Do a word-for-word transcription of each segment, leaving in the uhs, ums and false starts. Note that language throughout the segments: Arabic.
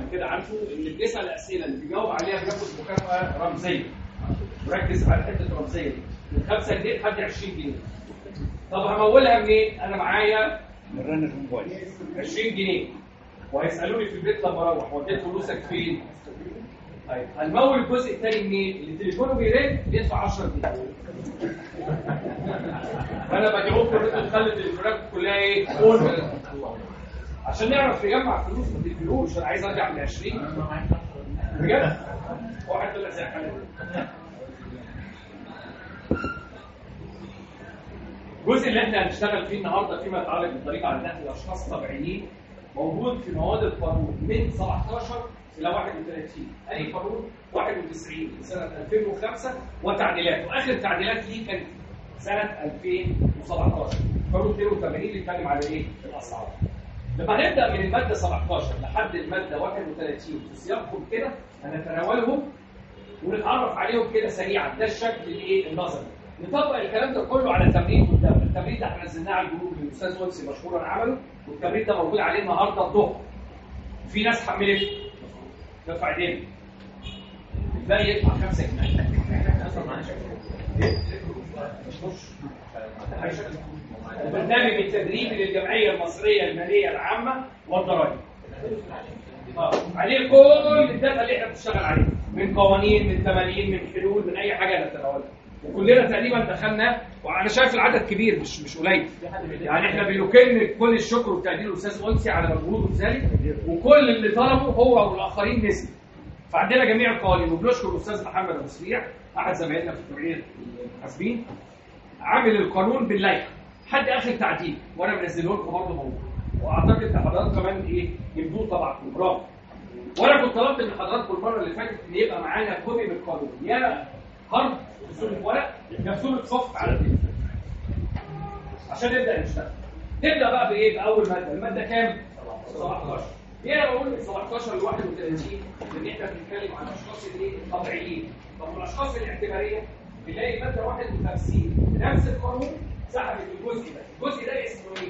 قبل كده عارفه ان بنسال الاسئله اللي بيجاوب عليها بياخد مكافاه رمزيه. وركز على حته الرمزيه دي من خمسة جنيه لحد عشرين جنيه. طب همولها منين؟ انا معايا عشرين جنيه وهيسالوني في البيت لما اروح وديت فلوسك فين؟ طيب هنمول الجزء الثاني منين؟ اللي تليفونه بيرن يدفع عشرة جنيه. فانا بدعوكم ان انتوا تخلوا التليفونات كلها ايه؟ اون عشان نعرف نجمع فلوس ما تديلوش. انا عايز ارجع من عشرين بجد. واحد طلع زي حالي. الجزء اللي احنا هنشتغل فيه النهارده فيما يتعلق بالطريقه على نقل الاشخاص الطبيعيين موجود في مواد القانون من سبعتاشر الى واحد وثلاثين. اي قانون واحد وتسعين سنه ألفين وخمسة وتعديلات، واخر تعديلات ليه كانت سنه ألفين وسبعتاشر. قانون اثنين وثمانين اللي بيتكلم على ايه؟ الاسعار. لما نبدا من الماده سبعتاشر لحد الماده واحد وثلاثين في سياقهم كده هنتناولهم ونتعرف عليهم كده سريعا. ده الشكل الايه؟ النظري. نطبق الكلام ده كله على تمرين قدامنا. التمرين ده احنا نزلناه على الجروب اللي الاستاذ أنسي مشكورا عمله، والتمرين ده موجود عليه النهارده الظهر. في ناس حملت ترفع ايدينا. الباقي يدفع خمسة جنيه. البرنامج التدريبي للجمعيه المصريه الماليه العامه والضرائب. اه عليه كل الداتا اللي احنا بنشتغل عليها من قوانين من تمارين من حلول من اي حاجه نتناولها. وكلنا تقريبا دخلنا وانا شايف العدد كبير مش مش قليل. يعني احنا بنكن كل الشكر والتقدير للاستاذ أنسي على مجهوده في ذلك، وكل اللي طلبه هو والاخرين نسي. فعندنا جميع القوانين وبنشكر الاستاذ محمد ابو سريع احد زمايلنا في جمعيه المحاسبين عامل القانون باللائحه لحد اخر تعديل، وانا منزله لكم برضه موجود. واعتقد ان حضراتكم كمان ايه يبدو طبعا برافو. وانا كنت طلبت من حضراتكم المره اللي فاتت ان يبقى معانا كوبي من القانون، يا هارد في صوره ورق يا في صوره صف على التليفون عشان نبدا نشتغل. نبدا بقى بايه؟ باول ماده. الماده كام؟ سبعتاشر. هنا بقول من سبعتاشر ل واحد وثلاثين ان احنا بنتكلم عن الاشخاص الايه؟ الطبيعيين. طب الاشخاص الاعتباريه بنلاقي ماده واحد وخمسين نفس القانون سحبت الجزء ده. الجزء ده اسمه ايه؟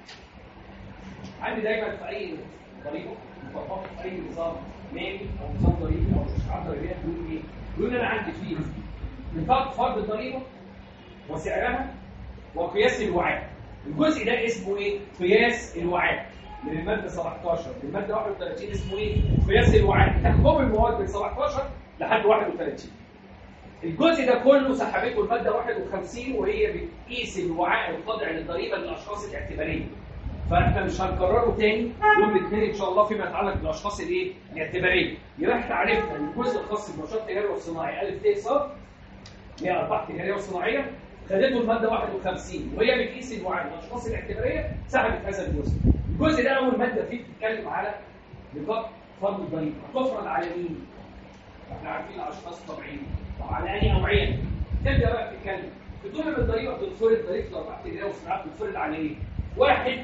عندي دايما في اي طريقه مطبقه في اي نظام مالي او نظام ضريبي او مشروعات ضريبيه بيقول ايه؟ بيقول انا عندي فيه نطاق فرض الضريبه وسعرها وقياس الوعاء. الجزء ده اسمه ايه؟ قياس الوعاء. من الماده سبعتاشر للماده واحد وثلاثين اسمه ايه؟ قياس الوعاء. تحكم المواد من سبعتاشر لحد واحد وثلاثين. الجزء ده كله سحبته الماده واحد وخمسين وهي بتقيس الوعاء الخاضع للضريبه للاشخاص الاعتباريه. فاحنا مش هنكرره تاني يوم الاثنين ان شاء الله فيما يتعلق بالاشخاص الايه؟ الاعتباريه. يبقى احنا عرفنا ان الجزء الخاص بالنشاط التجاري والصناعي الف ت ص هي ارباح تجاريه وصناعيه خدته الماده واحد وخمسين وهي بتقيس الوعاء للاشخاص الاعتباريه سحبت هذا الجزء. الجزء ده اول ماده فيه بتتكلم على نطاق فرض الضريبه. هتفرض على مين؟ احنا عارفين الاشخاص الطبيعيين. طب على اي نوعيه؟ تبدا بقى تتكلم. بتقول ان الضريبه بتتفرض ضريبه الارباح التجاريه والصناعات بتتفرض على ايه؟ واحد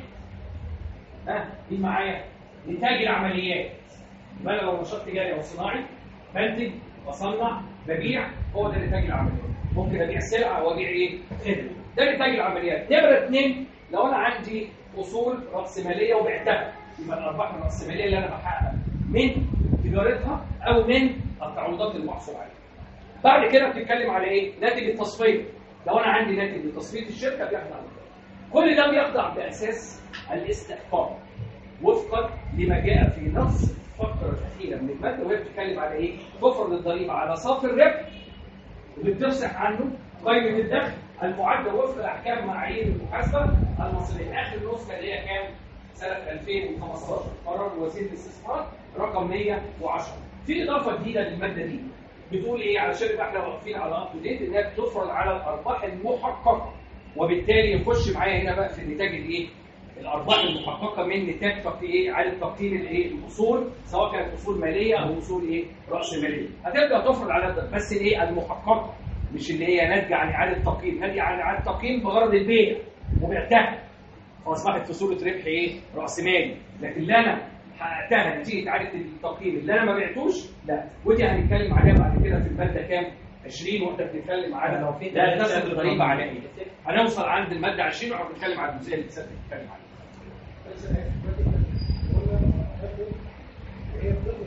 ها دي معايا انتاج العمليات. يبقى انا لو نشاط تجاري او صناعي بنتج بصنع ببيع، هو ده انتاج العمليات. ممكن ابيع سلعه وابيع ايه؟ خدمه. ده انتاج العمليات. نمره اثنين لو انا عندي اصول راسماليه وبعتها يبقى الارباح الراسماليه اللي انا بحققها من تجارتها او من التعويضات المحصول عليها. بعد كده بتتكلم على ايه؟ ناتج التصفيه. لو انا عندي ناتج لتصفيه الشركه بيخضع كل ده بيخضع باساس الاستحقاق وفقا لما جاء في نص الفقره الاخيره من الماده وهي بتتكلم على ايه؟ تفرض الضريبه على صافي الربح اللي بتفسح عنه قيمه الدخل المعدل وفق احكام معايير المحاسبه المصريه. اخر نسخه اللي هي كام؟ سنه ألفين وخمستاشر قرار وزير الاستثمار رقم مية وعشرة. في اضافه جديده للماده دي بتقول ايه؟ علشان يبقى احنا واقفين على اب تو ديت انها بتفرض على الارباح المحققه، وبالتالي يخش معايا هنا بقى في النتاج الايه؟ الارباح المحققه من نتاج تقييم ايه؟ اعاده تقييم الايه؟ الاصول سواء كانت اصول ماليه او اصول ايه؟ راس ماليه. هتبدا تفرض على ده بس الايه؟ المحققه مش اللي هي ناتجه عن اعاده تقييم، ناتجه عن اعاده تقييم بغرض البيع وبعتها فاصبحت في صوره ربح ايه؟ راس مالي. لكن اللي انا حققتها نتيجه اعاده التقييم اللي انا ما بعتوش لا. ودي هنتكلم عليها بعد كده في الماده كام؟ عشرين واحنا بنتكلم على لو في ده تسبب الضريبه على ايه؟ هنوصل عند الماده عشرين واحنا بنتكلم على الجزئيه اللي بنتكلم عليها.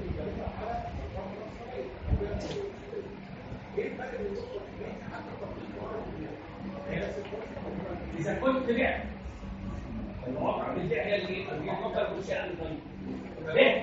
انشاء الضريبه. ليه؟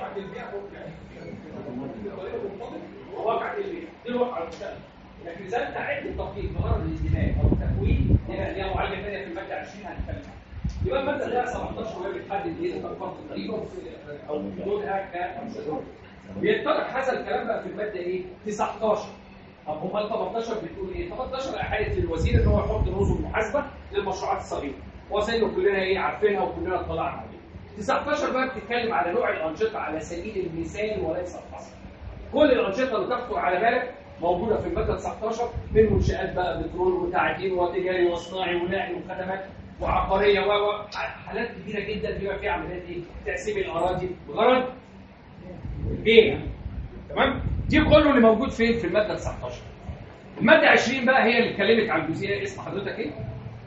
واقع البيع دي الواقع المشترك. لكن اذا انت عدت التطبيق بغرض الاندماج او التكوين هنا ليها معالجه ثانيه في الماده عشرين هنتكلم عنها. يبقى الماده ده سبعتاشر وهي بتحدد ايه فرض الضريبه او وجودها كانشطه. بيتطرح هذا الكلام بقى في الماده ايه؟ تسعتاشر. طب امال تمنتاشر بتقول ايه؟ تمنتاشر احاله للوزير ان هو يحط نظم محاسبه للمشروعات الصغيره. وزي ما كلنا ايه عارفينها وكلنا اطلعنا عليها. تسعتاشر بقى بتتكلم على نوع الانشطه على سبيل المثال وليس الحصر. كل الانشطه اللي تخطر على بالك موجوده في الماده تسعتاشر من منشات بقى بترول وتعدين وتجاري وصناعي ونقل وخدمات وعقاريه و حالات كبيره جدا بيبقى فيها عمليات ايه؟ تقسيم الاراضي بغرض البيع. تمام؟ دي كله اللي موجود فين؟ في الماده تسعتاشر. الماده عشرين بقى هي اللي اتكلمت عن الجزئيه. اسم حضرتك ايه؟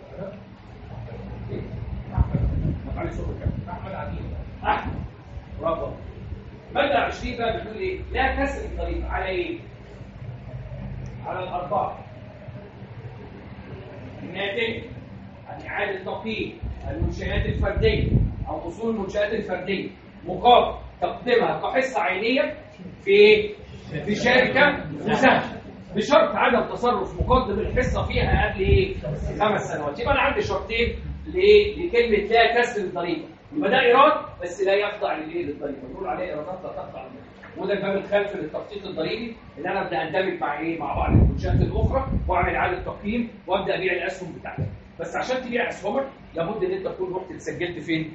احمد عديل. احمد برافو. ماده عشرين بقى بتقول ايه؟ لا كسر الضريبه على ايه؟ على الارباح. الناتج عن اعاده تقييم المنشات الفرديه او اصول المنشات الفرديه مقابل تقديمها كحصه عينيه في في شركه مساهمه بشرط عدم تصرف مقدم الحصه فيها قبل ايه؟ خمس سنوات. يبقى انا عندي شرطين لكلمه لا كسر الضريبه. يبقى ده ايراد بس لا يخضع للايه؟ للضريبه. بنقول عليه ايرادات لا تخضع للضريبه. وده الباب الخلفي للتخطيط الضريبي ان انا ابدا اندمج مع ايه؟ مع بعض المنشات الاخرى واعمل اعاده تقييم وابدا ابيع الاسهم بتاعتي. بس عشان تبيع اسهمك لابد ان انت تكون رحت اتسجلت فين؟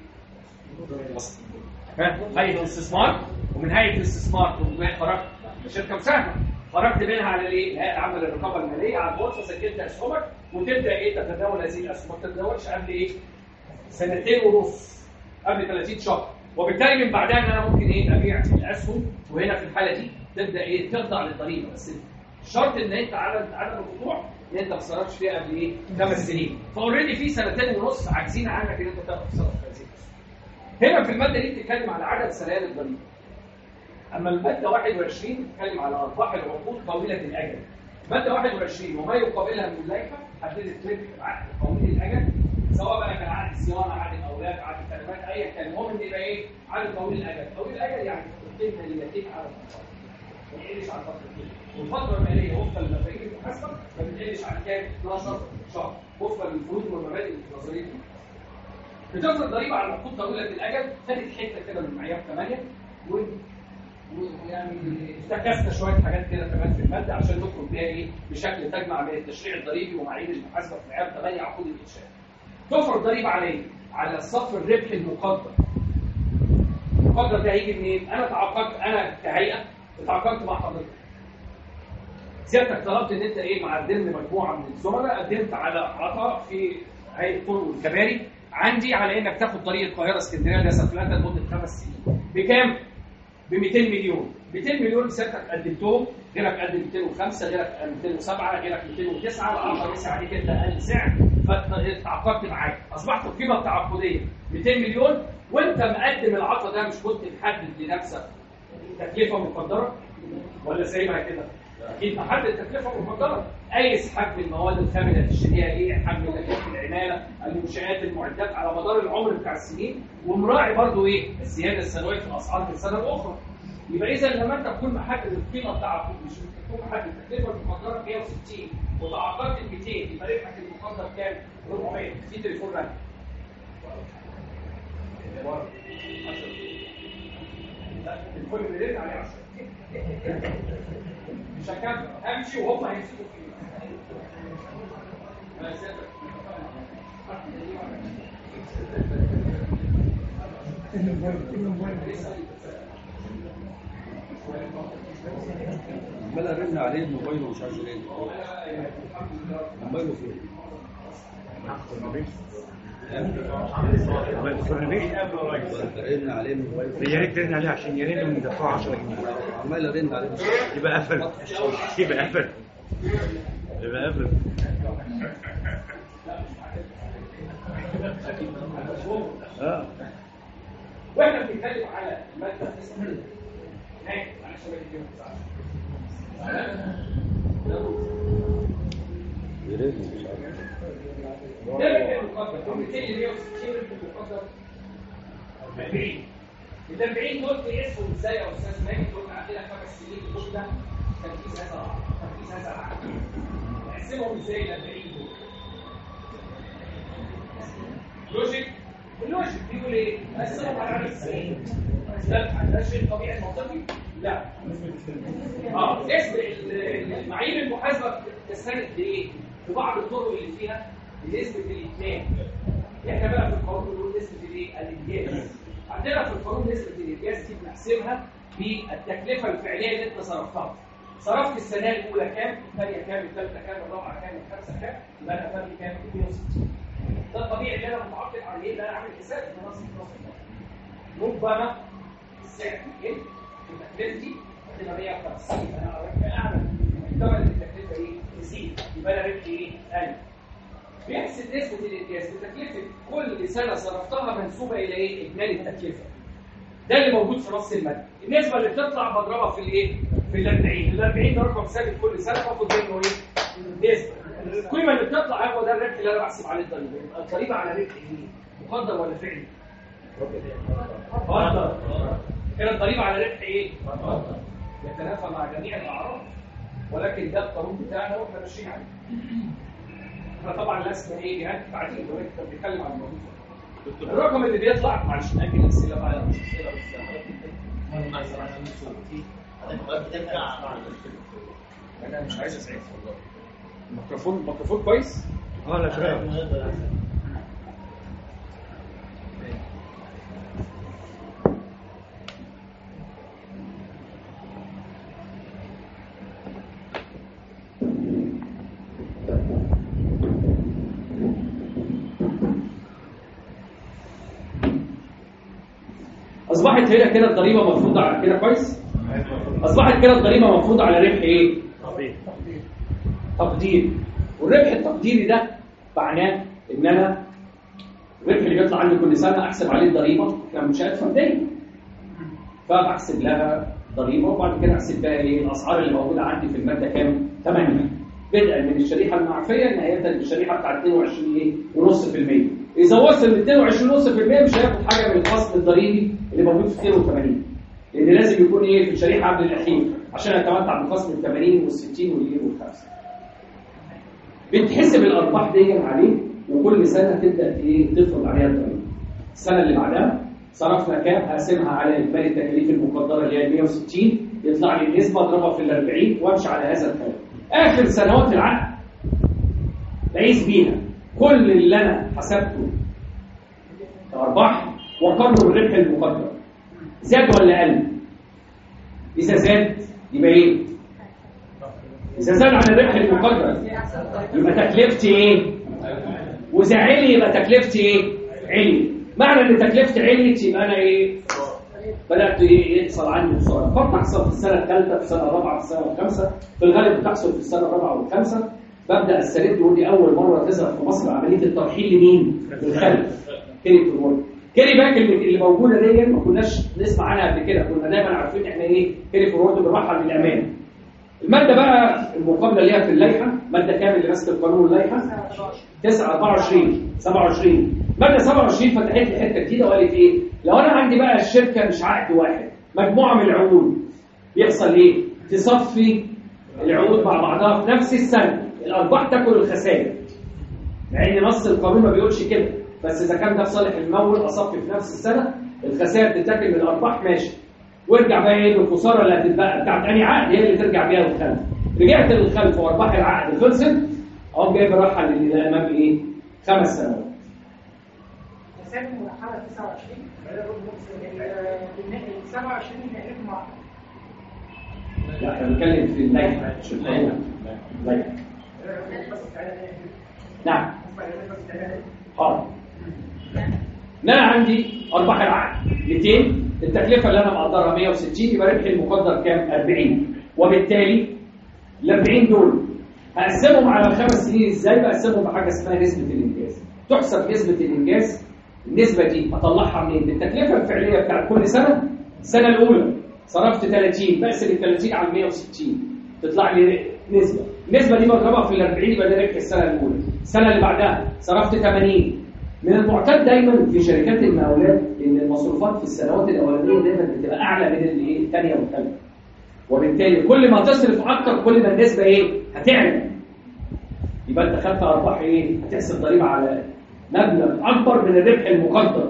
هيئه الاستثمار، ومن هيئه الاستثمار تقوم خرجت شركه مساهمه، خرجت منها على الايه؟ الهيئه العامه للرقابه الماليه على البورصه، سجلت اسهمك وتبدا ايه؟ تتداول هذه الاسهم. ما تتداولش قبل ايه؟ سنتين ونص، قبل ثلاثين شهر. وبالتالي من بعدها ان انا ممكن ايه؟ ابيع الاسهم. وهنا في الحاله دي تبدا ايه؟ تخضع للضريبه. بس الشرط ان انت على عدم الخضوع ان انت ما تصرفش فيها قبل ايه؟ خمس سنين. فاوريدي في سنتين ونص عاجزين عنك ان انت تاخد تصرف في هذه الاسهم. هنا في الماده دي بتتكلم على عدم سريان الضريبه. اما الماده واحد وعشرين بتتكلم على ارباح العقود طويله الاجل. ماده واحد وعشرين وما يقابلها من اللائحه حددت ربح العقد طويل الاجل، سواء بقى كان عقد صيانه، عقد اولاد، عقد خدمات، ايا كان. المهم ان يبقى ايه؟ عقد طويل الاجل. طويل الاجل يعني فترتين ماليتين على الفتره. ما يقلش عن فترتين. والفتره الماليه وفقا لمفاهيم المحاسبه ما بتقلش عن كام؟ اتناشر شهر وفقا للفروض والمبادئ النظريه دي. بتفرض ضريبه على العقود طويله الاجل. خدت حته كده من معيار ثمانية و ويعني افتكسنا شويه حاجات كده كمان في الماده عشان نخرج بيها ايه؟ بشكل تجمع بين التشريع الضريبي ومعايير المحاسبه في معيار ثمانية عقود الانشاء. تفرض ضريبه عليه على صف الربح المقدر. المقدر ده هيجي منين؟ انا تعاقدت، انا كهيئه تعاقدت مع حضرتك. سيادتك طلبت ان انت ايه؟ مع ضمن مجموعه من الزملاء قدمت على عطاء في هيئه الطرق والكباري عندي على انك تاخد طريق القاهره اسكندريه ده سفلته لمده خمس سنين. بكام؟ ب مئتين مليون. مئتين مليون سيادتك قدمتهم، غيرك قدم مئتين وخمسة، غيرك مئتين وسبعة، غيرك مئتين وتسعة، العطاء رسي عليك انت اقل سعر فتعاقدت معاك. اصبحت القيمه التعاقديه مئتين مليون وانت مقدم العطاء ده. مش كنت محدد لنفسك تكلفه مقدره ولا سايبها كده؟ اكيد محدد تكلفه مقدره. قيس حجم المواد الخام اللي هتشتريها ايه؟ حجم الاجهزه العماله، المنشات، المعدات على مدار العمر بتاع السنين، ومراعي برضو ايه؟ الزياده السنويه في الاسعار في السنه الاخرى. يبقى اذا لما انت تكون محدد القيمه بتاعتك مش تكون محدد التكلفه المقدره مئة وستين وتعاقدت ب مئتين، يبقى ربحك المقدر كام؟ أربعمية. في تليفون رن. لا التليفون اللي بيرن عليه عشرة. مش هكمل، همشي وهم هيمسكوا فيه. عمال ارن عليه موبايله مش عايز يرن. موبايله فين؟ رن عليه موبايله. يا ريت ترن عليه عشان يرن وندفعه عشرة جنيه. عمال ارن عليه يبقى قفل. يبقى قفل. يبقى قفل. اه واحنا بنتكلم على الماده اسمها هناك على شبكه الجامعه. يرن مش عارف. ده المقدر مئتين مئة وستين المقدر أربعين ال أربعين دول تقيسهم ازاي يا استاذ ماجد؟ دول عندنا خمس سنين دول ده تنفيذ هذا العقد، تنفيذ هذا العقد. نقسمهم ازاي ال أربعين دول؟ لوجيك اللوجيك بيقول ايه؟ نقسمهم على عدد السنين. ده شيء طبيعي منطقي؟ لا. اه اسم المعايير المحاسبه تستند لايه؟ في بعض الطرق اللي فيها نسبه الاتمام. احنا بقى في القانون بنقول نسبه الايه؟ الانجاز. عندنا في القانون نسبه الانجاز دي بنحسبها بالتكلفه الفعليه اللي انت صرفتها. صرفت السنه الاولى كام؟ الثانيه كام؟ الثالثه كام؟ الرابعه كام؟ الخامسه كام؟ يبقى انا فرق كام؟ مئتين وستين. ده الطبيعي اللي انا متعاقد عليه، اللي انا عامل حساب في نص النص. ربما السعر يقل وتكلفتي هتبقى مية وخمسين، فانا ربح اعلى محتمل ان التكلفه ايه؟ تزيد، يبقى انا ربحي ايه؟ قل. بيحسب نسبه الانجاز بتكلفه كل سنه صرفتها منسوبه الى ايه؟ اجمالي التكلفه. ده اللي موجود في نص الماده. النسبه اللي بتطلع بضربها في الايه؟ في ال أربعين. ال أربعين ده رقم ثابت كل سنه باخد منه ايه؟ نسبه. القيمه اللي بتطلع هو ده الربح اللي انا بحسب عليه الضريبه. يبقى الضريبه على ربح ايه؟ مقدر ولا فعلي؟ مقدر. كده الضريبه على ربح ايه؟ مقدر. يتنافى مع جميع الاعراض، ولكن ده القانون بتاعنا واحنا ماشيين عليه. احنا طبعا لسنا ايه؟ جهات تعديل، ولكن بنتكلم عن الموضوع. الرقم اللي بيطلع معلش ناجل الاسئله بقى مش اسئله بس انا مش عايز اسعدك والله. الميكروفون الميكروفون كويس؟ اه لا شباب. اصبحت هنا كده الضريبه مفروضه على كده كويس؟ اصبحت كده الضريبه مفروضه على ربح ايه؟ تقدير. تقدير. والربح التقديري ده معناه ان انا الربح اللي بيطلع عندي كل سنه احسب عليه الضريبه كمنشات فرديه. فبحسب لها ضريبه وبعد كده احسب بقى ايه؟ الاسعار اللي موجوده عندي في الماده كام؟ ثمانية. بدءا من الشريحه المعفيه نهايه بالشريحه بتاع اثنين وعشرين ايه؟ ونص في المية. اذا وصل ل اثنين وعشرين ونص في المية مش هياخد حاجه من الخصم الضريبي اللي موجود في اثنين وثمانين. لان لازم يكون ايه؟ في الشريحه قبل الاخير عشان اتمتع بخصم ال ثمانين وال ستين والايه والخمسة. بتحسب الارباح دي عليه وكل سنه تبدا ايه؟ تفرض عليها الضريبه. السنه اللي بعدها صرفنا كام؟ هقسمها على اجمالي التكاليف المقدره اللي هي مئة وستين، يطلع لي النسبه اضربها في ال أربعين وامشي على هذا الكلام. اخر سنوات العقد بقيس بيها كل اللي انا حسبته كارباح وقارنه بالربح المقدر. زاد ولا قل؟ اذا زاد يبقى ايه؟ اذا زاد عن الربح المقدر يبقى تكلفتي ايه؟ واذا علي يبقى تكلفتي ايه؟ علي. معنى ان تكلفتي عليت يبقى انا ايه؟ بدات ايه؟ يحصل عندي خساره. فبتحصل في السنه الثالثه، في السنه الرابعه، في السنه الخامسه، في الغالب بتحصل في السنه الرابعه والخامسه. ببدا استرد ودي اول مره تظهر في مصر عمليه الترحيل لمين؟ للخلف. كيري فورورد. كيري باك اللي موجوده دي ما كناش نسمع عنها قبل كده، كنا دايما عارفين احنا ايه؟ كيري فورورد بنرحل للامان. الماده بقى المقابله ليها في اللائحه، ماده كام اللي ماسك القانون واللائحه؟ تسعة أربعة وعشرين سبعة وعشرين. ماده سبعة وعشرين فتحت لي حته جديده وقالت ايه؟ لو انا عندي بقى الشركه مش عقد واحد، مجموعه من العقود، يحصل ايه؟ تصفي العقود مع بعضها في نفس السنه، الارباح تاكل الخسائر. مع ان نص القانون ما بيقولش كده، بس اذا كان ده في صالح الممول اصفي في نفس السنه، الخسائر تتاكل من الارباح ماشي. وارجع بقى ايه الخساره اللي هتتبقى بتاعت انهي عقد هي اللي ترجع بيها للخلف. رجعت للخلف وارباح العقد خلصت، اقوم جايب الراحه اللي امام ايه؟ خمس سنوات. مسافه مرحله تسعة وعشرين ال سبعة وعشرين بنقلبهم مع لا احنا بنتكلم في اللائحه مش القانون. اللائحه. نعم. حاضر. ان انا عندي ارباح العقد مئتين، التكلفه اللي انا مقدرها مئة وستين، يبقى ربحي المقدر كام؟ أربعين. وبالتالي ال أربعين دول هقسمهم على الخمس سنين ازاي؟ بقسمهم بحاجه اسمها نسبه الانجاز. تحسب نسبه الانجاز، النسبه دي اطلعها منين؟ التكلفه الفعليه بتاعت كل سنه. السنه الاولى صرفت ثلاثين، بقسم ال ثلاثين على مئة وستين تطلع لي نسبه. النسبه دي بضربها في ال أربعين يبقى ده ربح السنه الاولى. السنه اللي بعدها صرفت ثمانين، من المعتاد دايما في شركات المقاولات ان المصروفات في السنوات الاولانيه دايما بتبقى اعلى من الايه الثانيه والثالثه. وبالتالي كل ما تصرف اكتر كل ما النسبه ايه؟ هتعلى. يبقى انت خدت ارباح ايه؟ هتحسب ضريبه على مبلغ اكبر من الربح المقدر.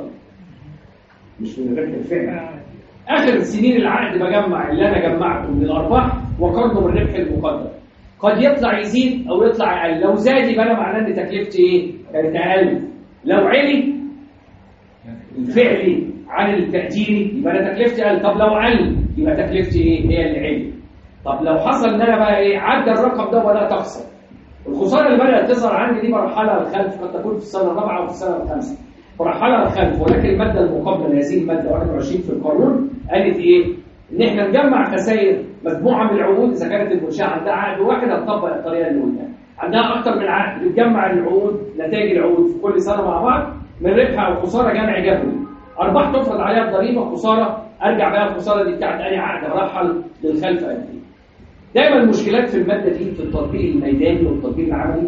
مش من الربح الفعلي. اخر سنين العقد بجمع اللي انا جمعته من الارباح وقارنه بالربح المقدر. قد يطلع يزيد او يطلع اقل، لو زاد يبقى انا معناه ان تكلفتي ايه؟ كانت اقل. لو علي الفعلي عن التقديري يبقى انا تكلفتي اقل، طب لو قل يبقى تكلفتي ايه؟ هي اللي علي. طب لو حصل ان انا بقى ايه؟ عدى الرقم ده وبدات اخسر. الخساره اللي بدات تظهر عندي دي برحلها للخلف، قد تكون في السنه الرابعه او في السنه الخامسه. برحلها للخلف، ولكن الماده المقابله لهذه الماده واحد وعشرين في القانون قالت ايه؟ ان احنا نجمع خسائر مجموعه من العقود. اذا كانت المنشاه عندها عقد واحد هتطبق الطريقه اللي قلناها. عندها اكثر من عقد بتجمع العقود، نتائج العقود في كل سنه مع بعض من ربح او خساره جمع جبري. ارباح تفرض عليها الضريبه، خساره ارجع بقى الخساره دي بتاعت اي عقد ارحل للخلف قد ايه. دايما المشكلات في الماده دي في التطبيق الميداني والتطبيق العملي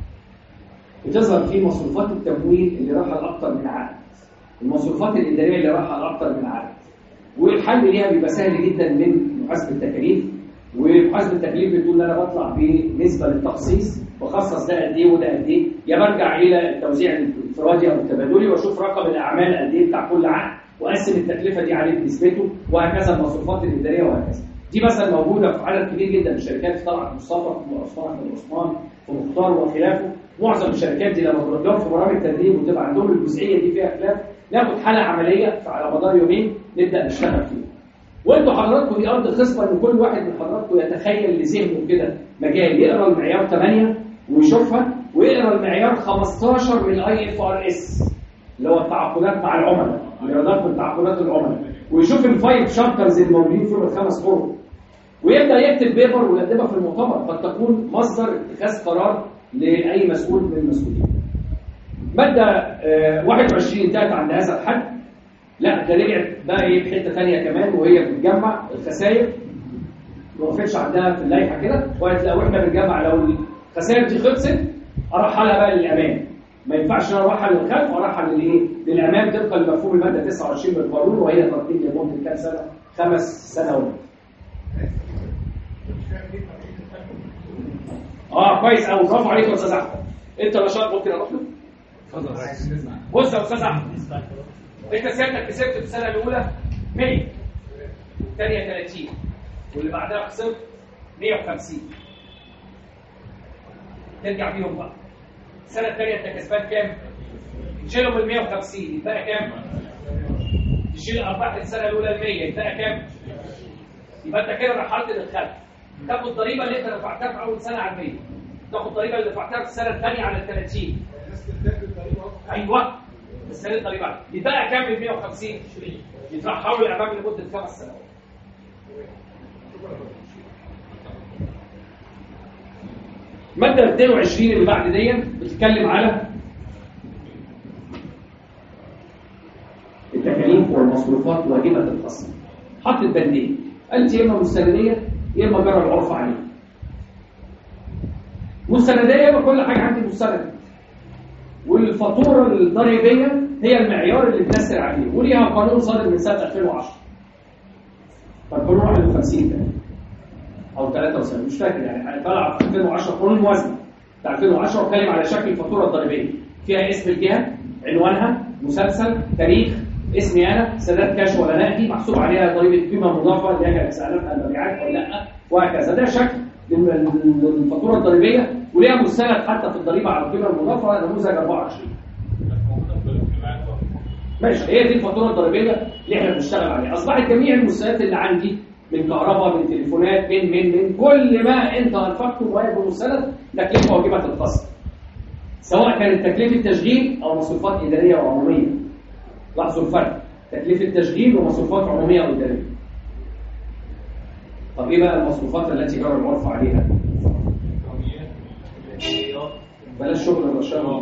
بتظهر في مصروفات التمويل اللي رحل اكثر من عقد، المصروفات الاداريه اللي رحل اكثر من عقد. والحل ليها بيبقى سهل جدا من محاسبه التكاليف. ومحاسبه التكاليف بتقول ان انا بطلع بنسبه للتخصيص، بخصص ده قد ايه وده قد ايه، يا برجع الى التوزيع الانفرادي او التبادلي واشوف رقم الاعمال قد ايه بتاع كل عقد واقسم التكلفه دي عليه بنسبته، وهكذا المصروفات الاداريه وهكذا. دي مثلا موجوده في عدد كبير جدا من الشركات، في طلعت مصطفى، في عثمان، في عثمان، في مختار وخلافه. معظم الشركات دي لما بنروح لهم في برامج تدريب وتبقى عندهم الجزئيه دي فيها خلاف، ناخد حلقه عمليه على مدار يومين نبدا نشتغل فيها. وانتوا حضراتكم دي ارض خصبه ان كل واحد من حضراتكم يتخيل لذهنه كده مجال يقرا المعيار ثمانية ويشوفها، ويقرا المعيار خمستاشر من الاي اف ار اس اللي هو التعاقدات مع العملاء، الايرادات من تعاقدات العملاء، ويشوف الفايف شابترز الموجودين فيهم الخمس طرق، ويبدا يكتب بيبر ويقدمها في المؤتمر، قد تكون مصدر اتخاذ قرار لاي مسؤول من المسؤولين. ماده آه واحد وعشرين انتهت عند هذا الحد. لا ده رجعت بقى ايه في حته ثانيه كمان، وهي بتجمع الخسائر. ما وقفتش عندها في اللائحه كده، وقالت لو احنا بنجمع لو الخسائر دي خلصت ارحلها بقى للامام. ما ينفعش انا ارحل للخلف وارحل للايه؟ للامام طبقا لمفهوم الماده تسعة وعشرين من القانون، وهي ترتيب لمده كام سنه؟ خمس سنوات. اه كويس قوي، برافو عليك يا استاذ احمد. انت نشاط ممكن اروح له؟ اتفضل يا ريس. بص يا استاذ احمد، انت سيادتك كسبت في السنه الاولى مية، الثانيه ثلاثين، واللي بعدها خسرت مية وخمسين. ترجع بيهم بقى. السنه الثانيه انت كسبان كام؟ تشيلهم ال مية وخمسين يبقى كام؟ تشيل ارباح السنه الاولى ال مية يبقى كام؟ يبقى انت كده رحلت للخلف. تاخد الضريبه اللي انت دفعتها في اول سنه على ال مية، تاخد الضريبه اللي دفعتها في السنه الثانيه على ال ثلاثين. ايوه السنه الضريبه يبقى كام ال مية وخمسين؟ يترحلوا الامام لمده خمس سنوات. ماده اثنين وعشرين اللي بعد دي بتتكلم على التكاليف والمصروفات واجبه الخصم. حطت بندين، قالت يا اما مستنديه يا اما جرى العرف عليه. مستنديه يبقى كل حاجه عندي مستند، والفاتوره الضريبيه هي المعيار اللي بنسر عليه، وليها قانون صادر من سنه ألفين وعشرة. فالقانون واحد وخمسين ده او ثلاثة وسبعين مش فاكر يعني، طلع في ألفين وعشرة قانون الموازنه بتاع ألفين وعشرة واتكلم على شكل الفاتوره الضريبيه، فيها اسم الجهه، عنوانها، مسلسل، تاريخ، اسمي انا، سداد كاش ولا نقدي، محسوب عليها ضريبه قيمه مضافه اللي هي كانت سالتها المبيعات او لا، وهكذا. ده شكل للفاتوره الضريبيه، وليها مستند حتى في الضريبه على القيمه المضافه، نموذج أربعة وعشرين. ماشي، هي دي الفاتوره الضريبيه اللي احنا بنشتغل عليها. اصبحت جميع المستندات اللي عندي من كهرباء، من تليفونات، من من من كل ما انت انفقته وهي مستند تكلفه واجبه الخصم، سواء كانت تكلفه تشغيل او مصروفات اداريه وعموميه. لاحظوا الفرق، تكلفه تشغيل ومصروفات عموميه واداريه. طب ايه بقى المصروفات التي جرى العرف عليها؟ بلاش شغل الرشاوى.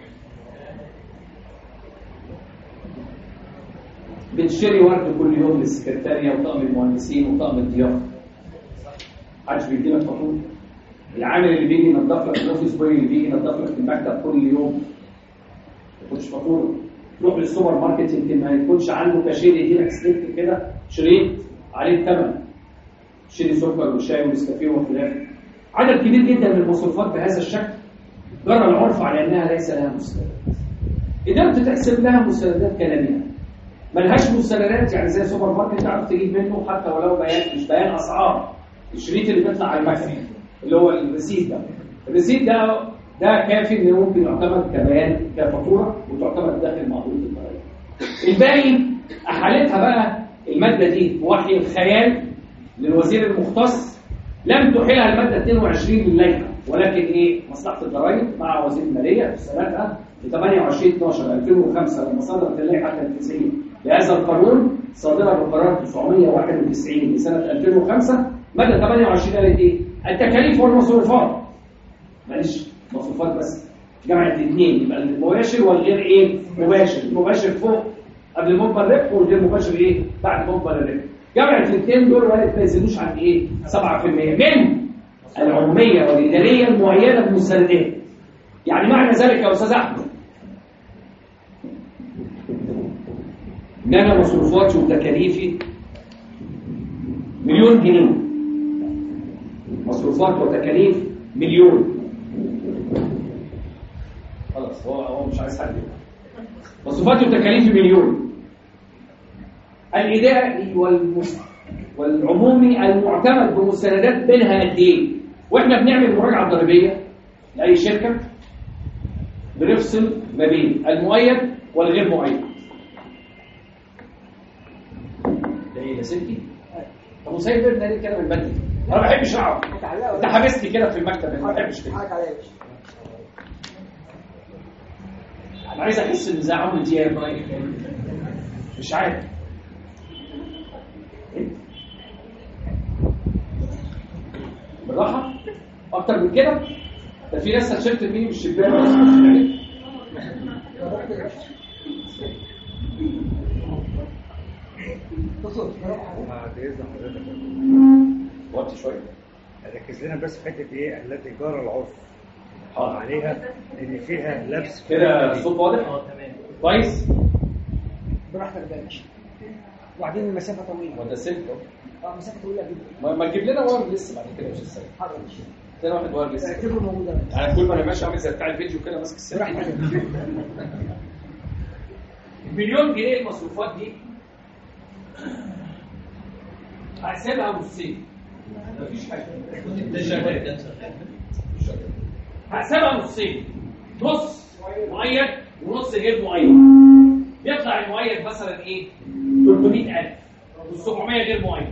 بتشتري ورد كل يوم للسكرتاريه وطاقم المهندسين وطاقم الضيافه. محدش بيدي لك فاتوره. العامل اللي بيجي ينظف لك الاوفيس بوي اللي بيجي ينظف لك المكتب كل يوم تاخدش فاتوره. تروح للسوبر ماركت يمكن ما يكونش عنده كاشير يديلك سليب كده شريط عليه الثمن، تشتري سكر وشاي ونسكافيه وخلاف. عدد كبير جدا من المصروفات بهذا الشكل جرى العرف على انها ليس لها مستندات. قدرت تحسب لها مستندات كلاميه. ملهاش مستندات يعني زي سوبر ماركت تعرف تجيب منه حتى ولو بيان مش بيان اسعار، الشريط اللي بيطلع على المكتب اللي هو الريسيت ده. الريسيت ده ده كافي انه ممكن يعتمد كبيان كفاتوره وتعتمد داخل معروض الضرائب. الباقي احالتها بقى الماده دي بوحي الخيال للوزير المختص، لم تحيلها الماده اثنين وعشرين للائحه، ولكن ايه مصلحه الضرائب مع وزير الماليه في سنتها في ثمانية وعشرين اثناشر ألفين وخمسة لما صدرت اللائحه التنفيذيه لهذا القانون صادره بقرار تسعمائة وواحد وتسعين لسنه ألفين وخمسة. ماده ثمانية وعشرين قالت ايه؟ التكاليف والمصروفات. معلش مصروفات بس جمعت الاثنين، يبقى المباشر والغير ايه؟ مباشر. المباشر فوق قبل مجمل الربح والغير مباشر ايه؟ بعد مجمل الربح. جمعت الاثنين دول وقالت ما يزيدوش عن ايه؟ سبعة بالمئة من العموميه والاداريه المؤيده بمستندات. يعني معنى ذلك يا استاذ احمد ان انا مصروفاتي وتكاليفي مليون جنيه، مصروفات وتكاليف مليون. خلاص هو هو مش عايز حد. مصروفاتي وتكاليفي مليون. الاداري والمس... والعمومي المعتمد بمستندات بينها قد ايه؟ واحنا بنعمل مراجعه ضريبيه لاي شركه بنفصل ما بين المؤيد والغير مؤيد. ده ايه يا ستي؟ طب وسايب لنا ليه كده من بدري؟ انا ما بحبش اقعد. انت حبستني كده في المكتب، انا ما بحبش كده. انا عايز احس ان زي عمرو دياب مش عارف. بالراحه اكتر من كده. ده في ناس هتشيل مني من الشباك وقت شويه. ركز لنا بس في حته ايه التي جرى العرف عليها ان فيها لبس كده. الصوت واضح؟ اه تمام كويس. براحتك بقى. وبعدين المسافه طويله. وده سلك اه مسافه طويله جدا. ما, ما تجيب لنا ورق لسه بعد كده مش السلك. حاضر. تاني واحد ورق لسه. اعتبره موجوده. انا كل ما انا ماشي عامل زي بتاع الفيديو كده ماسك السلك. براحتك. مليون جنيه المصروفات دي هحسبها نصين. مفيش حاجه. هحسبها نصين. نص مؤيد ونص غير مؤيد. يطلع المؤيد مثلا ايه؟ ثلاثمائة ألف وال700 غير مؤيد.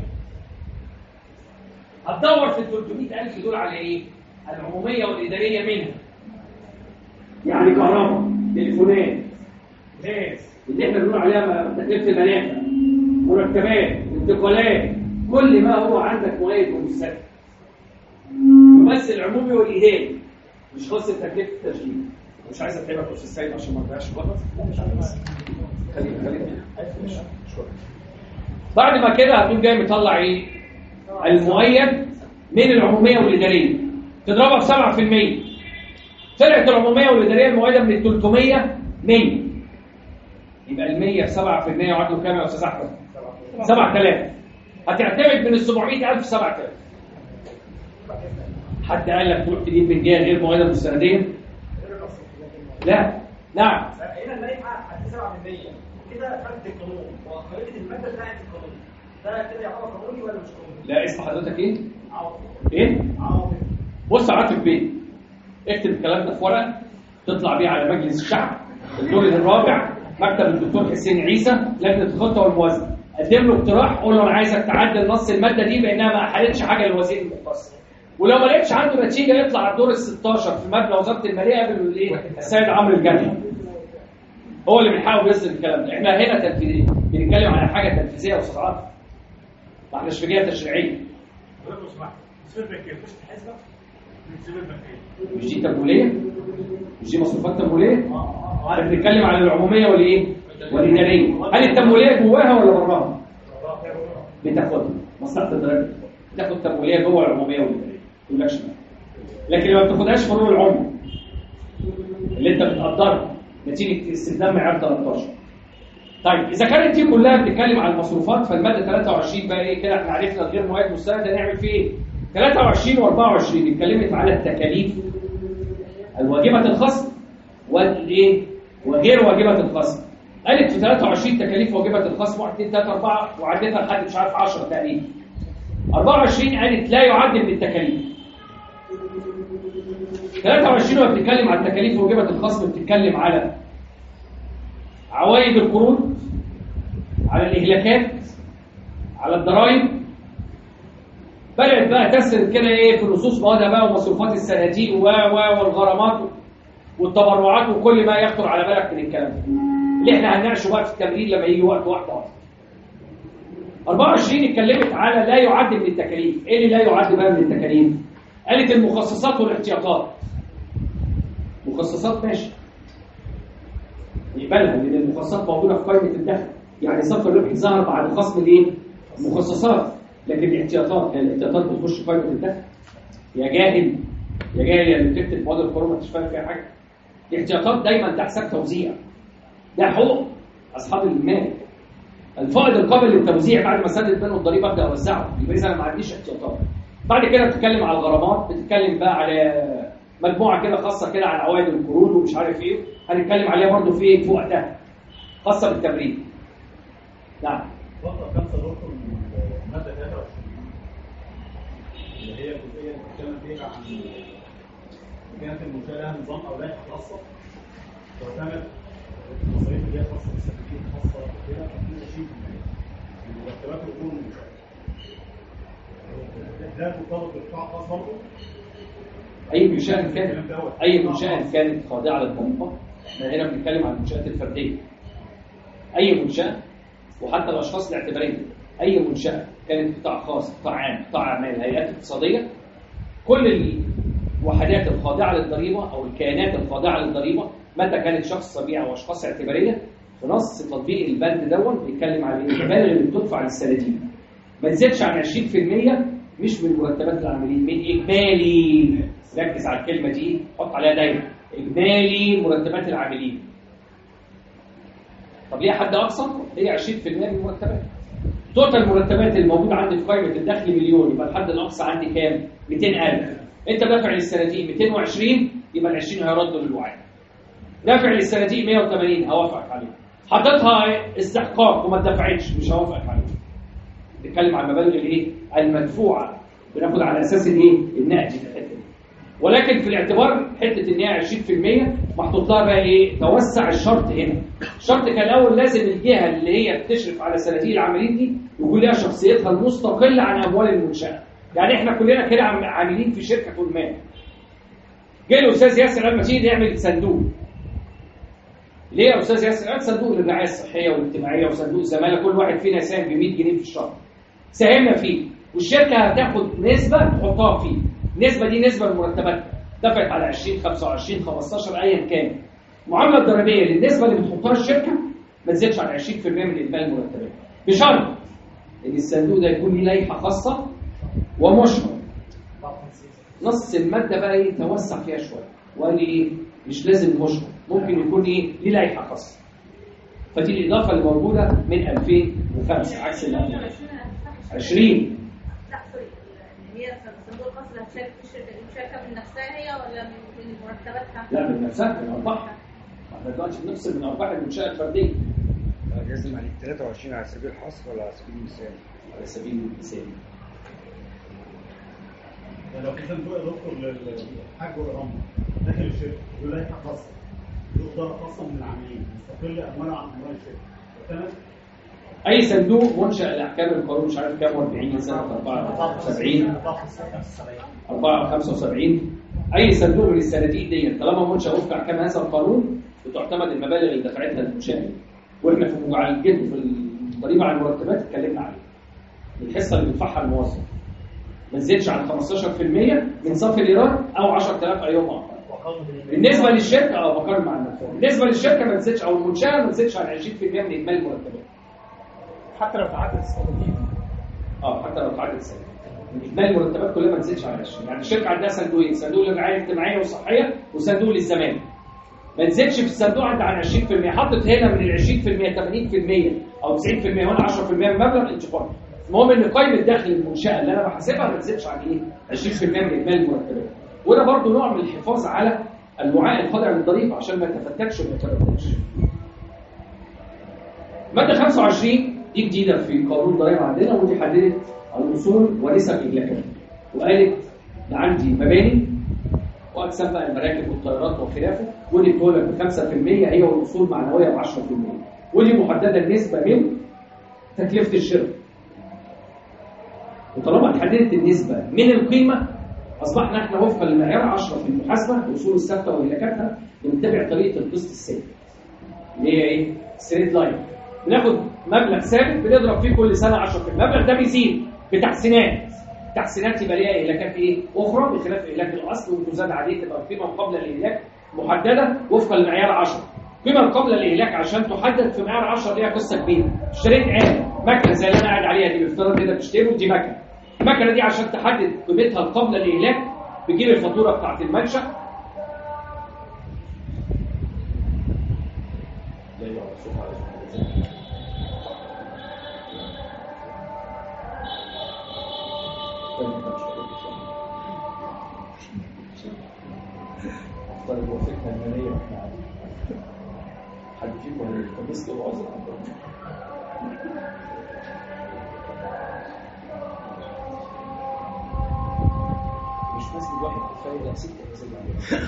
هتدور في ال ثلاثمائة ألف دول على ايه؟ العموميه والاداريه منها. يعني كهرباء، تليفونات، ناس اللي احنا بنقول عليها تكلفه المنافع، مرتبات، انتقالات، كل ما هو عندك مؤيد ومستثمر. بس العمومي والاداري مش خاص بتكلفه التشغيل. مش عايز اتعبك يا استاذ سيد عشان ما تضيعش غلط. خلينا خلينا شكرا. بعد ما كده هتقوم جاي مطلع ايه؟ المؤيد من العموميه والاداريه. تضربها في سبعة بالمئة. طلعت العموميه والاداريه المؤيده من ال ثلاثمائة مية. يبقى ال مية في سبعة بالمئة يعادلوا كام يا استاذ احمد؟ سبعة آلاف. هتعتمد من ال سبعمائة ألف سبعة آلاف. حد قال لك تروح تجيب من جهه غير مؤيده مستنديه؟ لا. نعم. هنا اللائحه على سبعة بالمئة كده خدت القانون وقررت الماده بتاعت القانون. ده كده يعتبر قانوني ولا مش قانوني؟ لا اسم حضرتك ايه؟ عاطف. ايه؟ عاطف. بص يا عاطف بيه. اكتب الكلام ده في ورقه تطلع بيه على مجلس الشعب الدور الرابع مكتب الدكتور حسين عيسى لجنه الخطه والموازنه. قدم له اقتراح قول له انا عايزك تعدل نص الماده دي بانها ما احالتش حاجه للوزير المختص. ولو ما لقيتش عنده نتيجه يطلع على الدور ال ستاشر في مبنى وزاره الماليه قبل الايه؟ السيد عمرو الجمعي. هو اللي بيحاول يصدر الكلام ده. احنا هنا تنفيذيه بنتكلم على حاجه تنفيذيه وصراحه. ما احناش في جهه تشريعيه. مش دي تمويليه؟ مش دي مصروفات تمويليه؟ احنا بنتكلم على العموميه والايه؟ والاداريه. هل التمويليه جواها ولا براها؟ بتاخدها مصلحه الضرائب. بتاخد تمويليه جوه العموميه والاداريه. ما تقولكش لكن ما بتاخدهاش فروع العمله اللي انت بتقدرها نتيجه استخدام معيار تلتاشر. طيب اذا كانت دي كلها بتتكلم على المصروفات، فالماده تلاتة وعشرين بقى ايه كده؟ احنا عرفنا غير مواد مستنده نعمل فيه ايه؟ تلاتة وعشرين واربعة وعشرين اتكلمت على التكاليف الواجبه الخصم والايه؟ وغير واجبه الخصم. قالت في تلاتة وعشرين تكاليف واجبه الخصم واحد اتنين تلاته اربعه وعدتها لحد مش عارف عشرة تقريبا. اربعة وعشرين قالت لا يعد من التكاليف. تلاتة وعشرين وهي بتتكلم على التكاليف واجبه الخصم بتتكلم على عوائد القروض، على الاهلاكات، على الضرائب. بدات بقى تسرد كده ايه في نصوص موادها بقى ومصروفات الصناديق و و والغرامات والتبرعات وكل ما يخطر على بالك من الكلام ده اللي احنا هنناقشه بقى في التمرين لما يجي وقت واحده واحده. اربعة وعشرين اتكلمت على لا يعد من التكاليف. ايه اللي لا يعد بقى من التكاليف؟ قالت المخصصات والاحتياطات. مخصصات ماشي يقبلها لان المخصصات موجوده في قائمه الدخل، يعني صافي الربح ظهر بعد خصم الايه؟ المخصصات. لكن الاحتياطات، يعني الاحتياطات بتخش قائمه الدخل؟ يا جاهل يا جاهل يا اللي بتكتب مواد القروض ما تشتغل فيها حاجه. الاحتياطات دايما تحسب توزيع، ده حقوق اصحاب المال. الفائض القابل للتوزيع بعد ما سدد منه الضريبه ابدا اوزعه، يبقى اذا انا ما عنديش احتياطات. بعد كده بتتكلم على الغرامات، بتتكلم بقى على مجموعه كده خاصه كده عن عوائد القروض ومش عارف ايه، هنتكلم عليها برضه في في وقتها خاصه بالتمرين. نعم. فقره خمسه دكتور من الماده تلاتة وعشرين اللي هي الجزئيه اللي بتتكلم فيها عن كانت المنشاه لها نظام او لائحه خاصه تعتمد المصاريف اللي هي خاصه بالسكاكين الخاصه كده خمسين في المية من مرتبات الاجور المنشاه. ده مرتبط بالقطاع الخاص برضه؟ اي منشاه كانت اي منشاه كانت خاضعه للضريبه. احنا هنا بنتكلم عن المنشات الفرديه. اي منشاه وحتى الاشخاص الاعتباريه، اي منشاه كانت قطاع خاص، قطاع عام، قطاع اعمال، هيئات اقتصاديه، كل الوحدات الخاضعه للضريبه او الكيانات الخاضعه للضريبه متى كانت شخص طبيعي او اشخاص اعتباريه، في نص تطبيق البند دون بيتكلم على المبالغ اللي بتدفع للصناديق ما تزيدش عن عشرين في المية مش من مرتبات العاملين، من اجمالي. ركز على الكلمه دي، حط عليها دايره، اجمالي مرتبات العاملين. طب ليه حد اقصى؟ هي عشرين في المية من المرتبات. توتال المرتبات الموجوده عندي في قائمه الدخل مليون، يبقى الحد الاقصى عندي كام؟ مئتين ألف. انت دافع للصناديق مئتين وعشرين، يبقى ال عشرين هيردوا للوعاء. دافع للصناديق مئة وثمانين، هوافقك عليه. حاططها استحقاق وما اتدفعتش، مش هوافقك عليه. بنتكلم عن المبالغ الايه؟ المدفوعه. بناخد على اساس الايه؟ النقد في الحته دي. ولكن في الاعتبار حته ان هي عشرين في المية محطوط لها بقى ايه؟ توسع الشرط هنا. الشرط كان الاول لازم الجهه اللي هي بتشرف على صناديق العاملين دي يكون لها شخصيتها المستقله عن اموال المنشاه. يعني احنا كلنا كده عاملين في شركه المال. جه الاستاذ ياسر قال ما تيجي نعمل صندوق. ليه يا استاذ ياسر؟ قال صندوق للرعايه الصحيه والاجتماعيه وصندوق زماله، كل واحد فينا يساهم ب مئة جنيه في الشهر. ساهمنا فيه والشركه هتاخد نسبه تحطها فيه. النسبه دي نسبه لمرتباتها، دفعت على عشرين خمسة وعشرين خمستاشر ايا كان. المعامله الضريبيه للنسبه اللي بتحطها الشركه ما تزيدش عن عشرين في المية من اجمالي المرتبات، بشرط ان الصندوق ده يكون ليه لائحه خاصه ومشهر. نص الماده بقى ايه؟ توسع فيها شويه وقال لي ايه؟ مش لازم مشهر، ممكن يكون ايه؟ ليه لائحه خاصه. فدي الاضافه اللي موجوده من ألفين وخمسة عكس ال عشرين. لا سوري، هي الصندوق الخاص اللي هتشارك في الشركه دي مشاركه من نفسها هي ولا من مرتباتها؟ لا من نفسها، من ارباحها. احنا دلوقتي بنفصل من ارباح المنشاه الفرديه. لازم عليك تلاتة وعشرين على سبيل الحصر ولا على سبيل المثال؟ على سبيل المثال. لو في صندوق يا دكتور للحاج والرمل داخل الشركه له لائحه خاصه، له اداره خاصه من العاملين مستقل امواله عن اموال الشركه، تمام؟ اي صندوق منشا لاحكام القانون مش عارف كام واربعين سنه اربعة وسبعين اربعة خمسة وسبعين، اي صندوق من الصناديق دي طالما منشا وفق احكام هذا القانون بتعتمد المبالغ اللي دفعتها المنشاه. واحنا في معالجته في الضريبه على المرتبات اتكلمنا عليه. الحصه اللي بيدفعها الموظف ما تزيدش عن خمستاشر في المية من صافي الايراد او عشرة آلاف اي يوم اخر. بالنسبه للشركه اه بقارن مع المنفعه. بالنسبه للشركه ما تزيدش او المنشاه ما تزيدش عن عشرين في المية من اجمالي المرتبات. حتى لو تعدت الصناديق. اه حتى لو تعدت الصناديق. اجمالي المرتبات كلها ما تزيدش عن عشرين. يعني الشركه عندها صندوقين، صندوق للرعايه الاجتماعيه والصحيه وصندوق للزمان. ما نزلش في الصندوق عند عن عشرين في المية، حطت هنا من ال عشرين في المية ثمانين في المية او تسعين في المية هنا عشرة في المية من المبلغ انت حر. المهم ان قيمه دخل المنشاه اللي انا بحاسبها ما تزيدش عن ايه؟ عشرين في المية من اجمالي المرتبات. وده برضه نوع من الحفاظ على الوعاء الخاضع للضريبه عشان ما يتفتتش وما يترددش. ماده خمسة وعشرين دي جديده في قانون الضريبه عندنا، ودي حددت الاصول ونسب اجلاءات. وقالت ده عندي مباني واقسام بقى المراكب والطيارات وخلافه، ودي بتولد ب خمسة في المية هي والاصول معنويه ب عشرة في المية، ودي محدده النسبه من تكلفه الشراء. وطالما اتحددت النسبه من القيمه اصبحنا احنا وفقا للمعيار عشرة في المحاسبه الاصول الثابته واهلاكاتها بنتبع طريقه القسط الثابت اللي هي ايه؟ ستريت لاين. بناخد مبلغ ثابت بنضرب فيه كل سنه عشرة في المية. المبلغ ده بيزيد بتحسينات. تحسينات يبقى ليها اهلاكات ايه؟ اخرى بخلاف اهلاك الاصل، وتزاد عليه تبقى القيمه قبل الاهلاك محدده وفقا للمعيار عشرة. القيمه قبل الاهلاك عشان تحدد في معيار عشرة ليها قصه كبيره. اشتريت آلة مكنه زي اللي انا قاعد عليها دي، بافتراض كده بتشتري دي مكنه. المكنه دي عشان تحدد قيمتها قبل الاهلاك بتجيب الفاتوره بتاعت المنشأ. طيب وفكرة المالية واحنا حد فيكم خلصت الوظيفة؟ مش مسجد واحد كفاية، لا ستة مساجد عليها.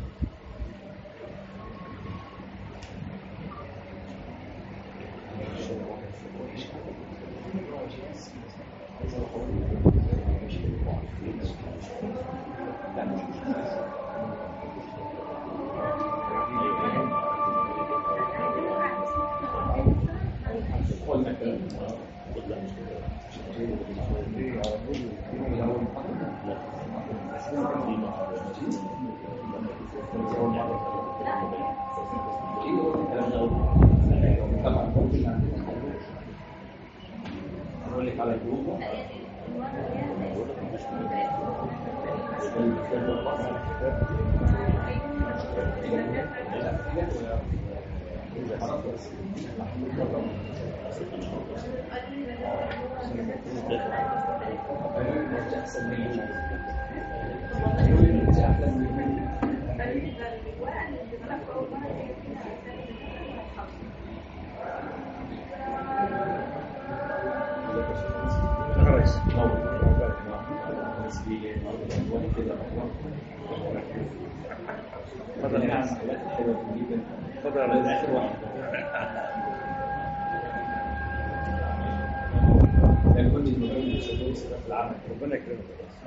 ربنا يكرمك.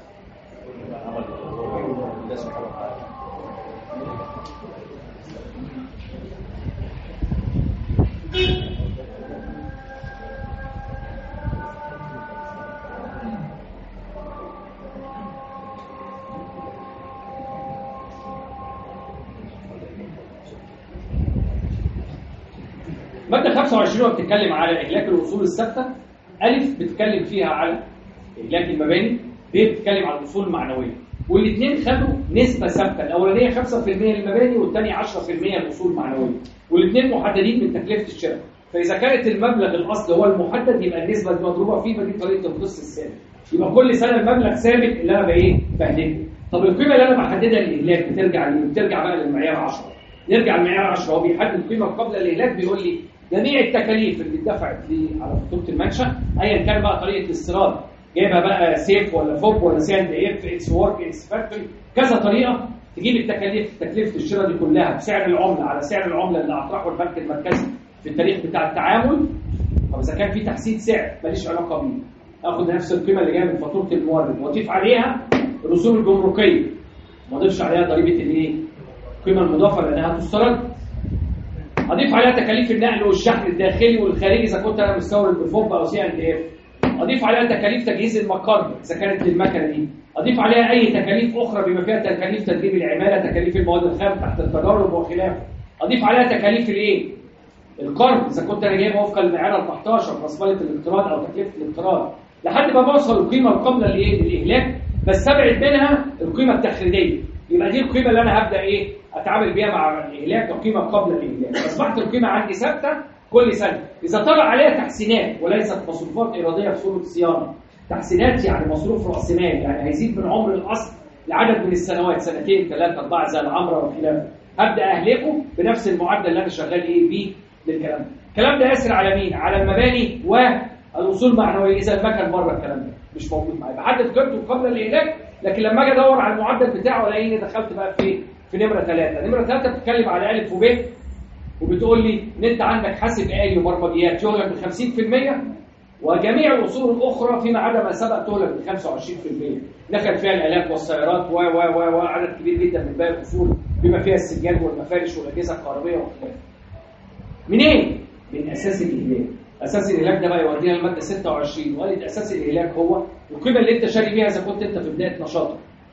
مادة خمسة وعشرين بتتكلم على إهلاك الأصول الثابتة. ألف بتتكلم فيها على إهلاك المباني، ب بتتكلم على الأصول المعنوية. والاثنين خدوا نسبة ثابتة، الأولانية خمسة في المية للمباني والثانية عشرة في المية للأصول المعنوية. والاثنين محددين من تكلفة الشراء. فإذا كانت المبلغ الأصل هو المحدد يبقى النسبة المضروبة فيه فدي طريقة القسط الثابت. يبقى كل سنة المبلغ ثابت اللي أنا بإيه؟ بهدده. طب القيمة اللي أنا بحددها للإهلاك بترجع ليه؟ بترجع بقى للمعيار عشرة. نرجع للمعيار عشرة، هو بيحدد القيمة قبل الإهلاك، بيقول لي جميع التكاليف اللي اتدفعت لي على فاتوره المنشأ ايا كان بقى طريقه الاستيراد، جايبها بقى سيف ولا فوب ولا سي اند اف اكس وورك اكس فاكتوري، كذا طريقه تجيب التكاليف تكلفه الشراء دي كلها بسعر العمله على سعر العمله اللي اطرحه البنك المركزي في التاريخ بتاع التعامل. طب اذا كان في تحسين سعر ماليش علاقه بيه، اخد نفس القيمه اللي جايه من فاتوره المورد واضيف عليها الرسوم الجمركيه، ما اضيفش عليها ضريبه الايه؟ القيمه المضافه لانها تسترد. اضيف عليها تكاليف النقل والشحن الداخلي والخارجي اذا كنت انا مستورد بفوب او سي اند اف. اضيف عليها تكاليف تجهيز المقر اذا كانت للمكنه دي. اضيف عليها اي تكاليف اخرى بما فيها تكاليف تدريب العماله، تكاليف المواد الخام تحت التجارب وخلافه. اضيف عليها تكاليف الايه؟ القرض اذا كنت انا جايبها وفقا للمعيار أربعتاشر مصفله الاقتراض او تكلفه الاقتراض، لحد ما بوصل القيمه القابله لايه؟ للاهلاك، بستبعد منها القيمه التخريجيه يبقى دي القيمه اللي انا هبدا ايه اتعامل بيها مع الاهلاك، القيمه قبل الاهلاك. اصبحت القيمه عندي ثابته كل سنه. اذا طلع عليها تحسينات وليست مصروفات اراديه في صوره الصيانه، تحسينات يعني مصروف راس مال، يعني هيزيد من عمر الاصل لعدد من السنوات، سنتين ثلاثه اربعه زي العمره وخلافه، هبدا اهلكه بنفس المعدل اللي انا شغال ايه بيه للكلام ده. الكلام ده ياسر على مين؟ على المباني والاصول المعنويه. اذا المكن بره الكلام ده مش موجود معايا، بحدد قيمته قبل الاهلاك. لكن لما اجي ادور على المعدل بتاعه الاقيني دخلت بقى في في نمره ثلاثه. نمره ثلاثه بتتكلم على الف وب، وبتقول لي ان انت عندك حاسب آلي وبرمجيات يهلك ب خمسين بالمية، وجميع الاصول الاخرى فيما عدا ما سبق تهلك ب خمسة وعشرين بالمية. دخل فيها الالات والسيارات و و و وعدد كبير جدا من باقي الاصول بما فيها السجاد والمفارش والاجهزه الكهربائيه وخلافه. منين؟ من اساس الاهلاك. اساس الاهلاك ده بقى يودينا الماده ستة وعشرين، وقالت اساس الاهلاك هو القيمه اللي انت شاري بيها اذا كنت انت في بدايه نشاطك.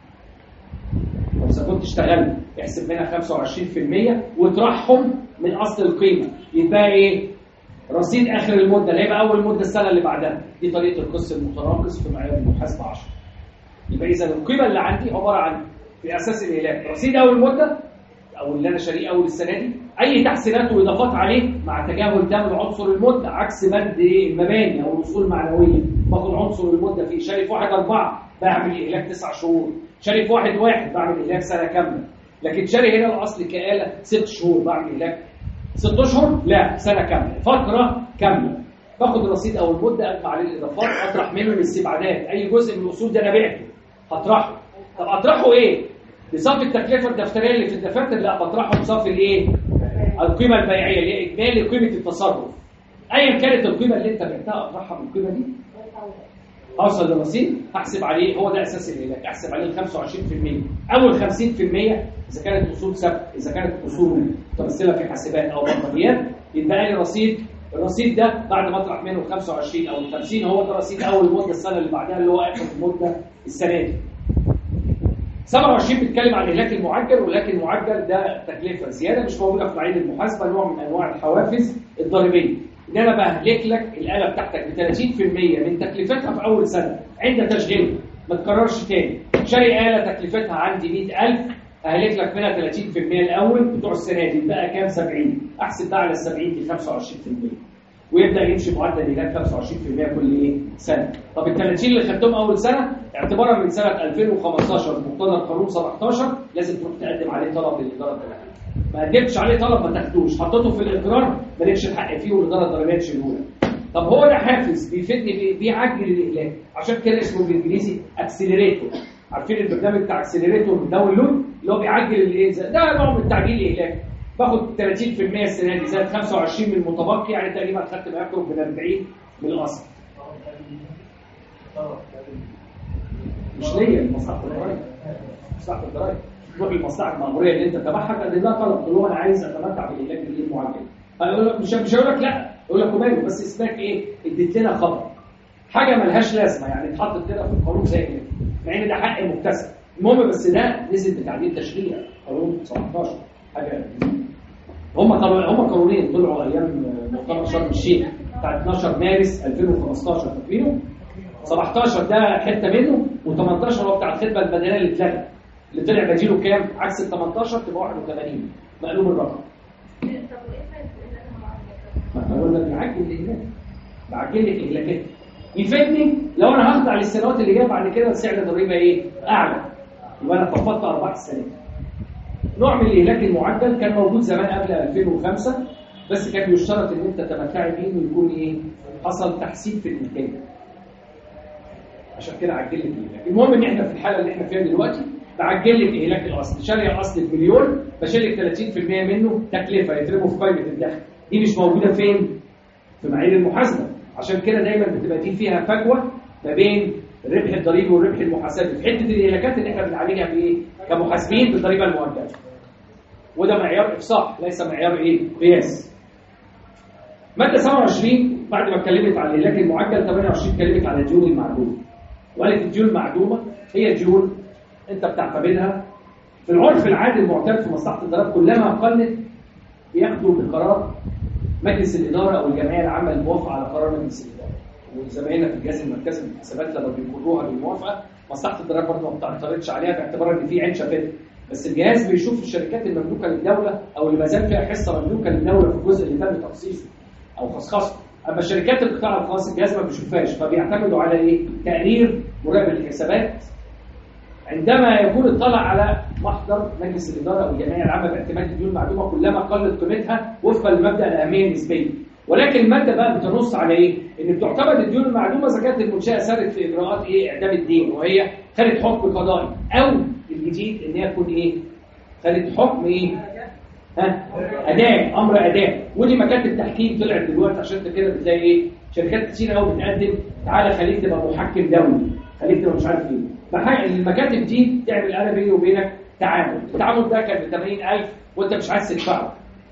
او اذا كنت اشتغلت احسب منها خمسة وعشرين بالمية واطرحهم من اصل القيمه، يبقى ايه؟ رصيد اخر المده اللي هيبقى اول مده السنه اللي بعدها. دي طريقه القسط المتناقص في معيار المحاسبه عشرة. يبقى اذا القيمه اللي عندي عباره عن في اساس الاهلاك رصيد اول مده او اللي انا شاريه اول السنه دي، اي تحسينات واضافات عليه مع تجاهل ده من عنصر المده، عكس بند المباني او الاصول المعنويه. باخد عنصر المده فيه شاري في واحد أربعة بعمل اهلاك تسع شهور، شاري في واحد واحد بعمل اهلاك سنه كامله. لكن شاري هنا الاصل كآلة ست شهور بعمل اهلاك ست اشهر، لا سنه كامله، فتره كامله. باخد الرصيد او المده اجمع عليه الاضافات، اطرح منه الاستبعادات. اي جزء من الاصول ده انا بعته هطرحه. طب اطرحه ايه؟ بصافي التكلفه الدفتريه اللي في الدفاتر؟ لا، بطرحه بصافي الايه؟ القيمه البيعيه اللي هي اجمالي قيمه التصرف. ايا كانت القيمه اللي انت بعتها اطرحها من القيمه دي، اوصل للرصيد احسب عليه. هو ده اساس الاهلاك، احسب عليه ال خمسة وعشرين بالمية. اول خمسين بالمية اذا كانت اصول ثابته، اذا كانت اصول متمثله في حاسبات او برمجيات، يبقى لي رصيد. الرصيد ده بعد ما اطرح منه خمسة وعشرين او خمسين هو ده رصيد اول مده السنه اللي بعدها اللي هو اخر المده السنه دي. سبعة وعشرين بيتكلم عن الاهلاك المعجل، ولكن المعجل ده تكلفه زياده مش موجوده في معايير المحاسبه، نوع من انواع الحوافز الضريبيه. ان انا بهلك لك الاله بتاعتك ب ثلاثين بالمية من تكلفتها في اول سنه عند تشغيلها، ما تكررش تاني. شاري اله تكلفتها عندي مئة ألف، اهلك لك منها ثلاثين بالمية الاول بتوع السنه دي، بقى كام؟ سبعين. احسب بقى على ال سبعين دي خمسة وعشرين بالمية، ويبدا يمشي معدل الاهلاك خمسة وعشرين بالمية كل ايه؟ سنه. طب ال ثلاثين اللي خدتهم اول سنه اعتبارا من سنه ألفين وخمستاشر مقتضى القانون سبعتاشر لازم تروح تقدم عليه طلب للاداره الضريبيه. ما قدمتش عليه طلب ما تاخدوش، حطيته في الاقرار مالكش الحق فيه والاداره الضريبيه تشيله لك. طب هو ده حافز بيفيدني، بيعجل الاهلاك، عشان كده اسمه بالانجليزي اكسلريتور. عارفين البرنامج بتاع اكسلريتور داونلود اللي هو بيعجل الايه؟ ده نوع من تعجيل الاهلاك. باخد ثلاثين بالمية السنه دي زائد خمسة وعشرين من المتبقي، يعني تقريبا خدت ما يقرب من أربعين من الاصل. مش ليا، لمصلحه الضرايب. مصلحه الضرايب تروح للمصلحه المأموريه اللي انت تبعها تقدم لها طلب، تقول له انا عايز اتمتع بالاهلاك الايه المعجل. هيقول لك مش مش هيقول لك لا، يقول لك وماله، بس اسمك ايه؟ اديت لنا خبر. حاجه ملهاش لازمه يعني اتحطت كده في القانون زي كده، مع ان ده حق مكتسب. المهم بس ده نزل بتعديل تشريع قانون سبعتاشر حاجه. هم طلعوا هم قانونين طلعوا ايام مؤتمر شرم الشيخ بتاع اتناشر مارس ألفين وخمستاشر، فاكرينه؟ سبعتاشر ده حته منه، و18 هو بتاع الخدمه البدنيه اللي اتلغى، اللي طلع بديله كام؟ عكس ال تمنتاشر تبقى واحد وثمانين مقلوب الرقم. ما هو اللي بيعجل الاهلاك، بعجل لك اهلاكات. يفيدني لو انا هخضع للسنوات اللي جايه بعد كده سعر الضريبه ايه؟ اعلى، يبقى انا خفضت ارباح السنه. نوع من الاهلاك المعدل كان موجود زمان قبل ألفين وخمسة، بس كان يشترط ان انت تمتعي بيه ويكون ايه؟ حصل تحسين في الانتاج. عشان كده عجل لك الاهلاك. المهم ان احنا في الحاله اللي احنا فيها دلوقتي بعجل لك اهلاك الاصل، شاري الاصل بمليون بشيل لك ثلاثين بالمية منه تكلفه يترموا في قائمه الدخل. دي مش موجوده فين؟ في معايير المحاسبه. عشان كده دايما بتبقى دي فيها فجوه ما بين الربح الضريبي والربح المحاسبي في حته الاهلاكات اللي احنا بنعالجها بايه؟ كمحاسبين بالضريبه المؤجله. وده معيار افصاح ليس معيار ايه؟ قياس. ماده سبعة وعشرين بعد ما اتكلمت عن الاهلاك المعجل ثمانية وعشرين اتكلمت عن الديون المعدومه. وقالت الديون المعدومه هي ديون انت بتعتبرها في العرف العادي المعتاد في مصلحه الضرائب كلما قلت بياخدوا بقرار مجلس الاداره او الجمعيه العامه الموافقه على قرار مجلس الاداره. وزمايلنا في الجهاز المركزي للحسابات لما بيقروها بالموافقه مصلحه الضرائب برضه ما بتعترضش عليها باعتبار ان في عين شافته. بس الجهاز بيشوف الشركات المملوكه للدوله او اللي ما زال فيها حصه مملوكه للدوله في الجزء اللي تم تخصيصه او خصخصه. اما شركات القطاع الخاص الجهاز ما بيشوفهاش، فبيعتمدوا على ايه؟ تقرير مراقب الحسابات عندما يكون اطلع على محضر مجلس الاداره او الجمعيه العامه باعتماد الديون المعدومه كلما قلت قيمتها وفقا لمبدا الاهميه النسبيه. ولكن الماده بقى بتنص على ايه؟ ان بتعتمد الديون المعدومه اذا كانت المنشاه سارت في اجراءات ايه؟ اعدام الدين، وهي خدت حكم قضائي، او الجديد ان هي تكون ايه؟ خدت حكم ايه؟ ها؟ اداء، امر اداء. ودي مكاتب التحكيم طلعت دلوقتي، عشان كده بتلاقي ايه؟ شركات كتير قوي بتقدم تعالى خليك تبقى محكم دولي، خليك تبقى مش عارف ايه. فالمكاتب دي تعمل انا بيني وبينك تعامل، التعامل ده كان ب ثمانين ألف وانت مش عايز تدفعه.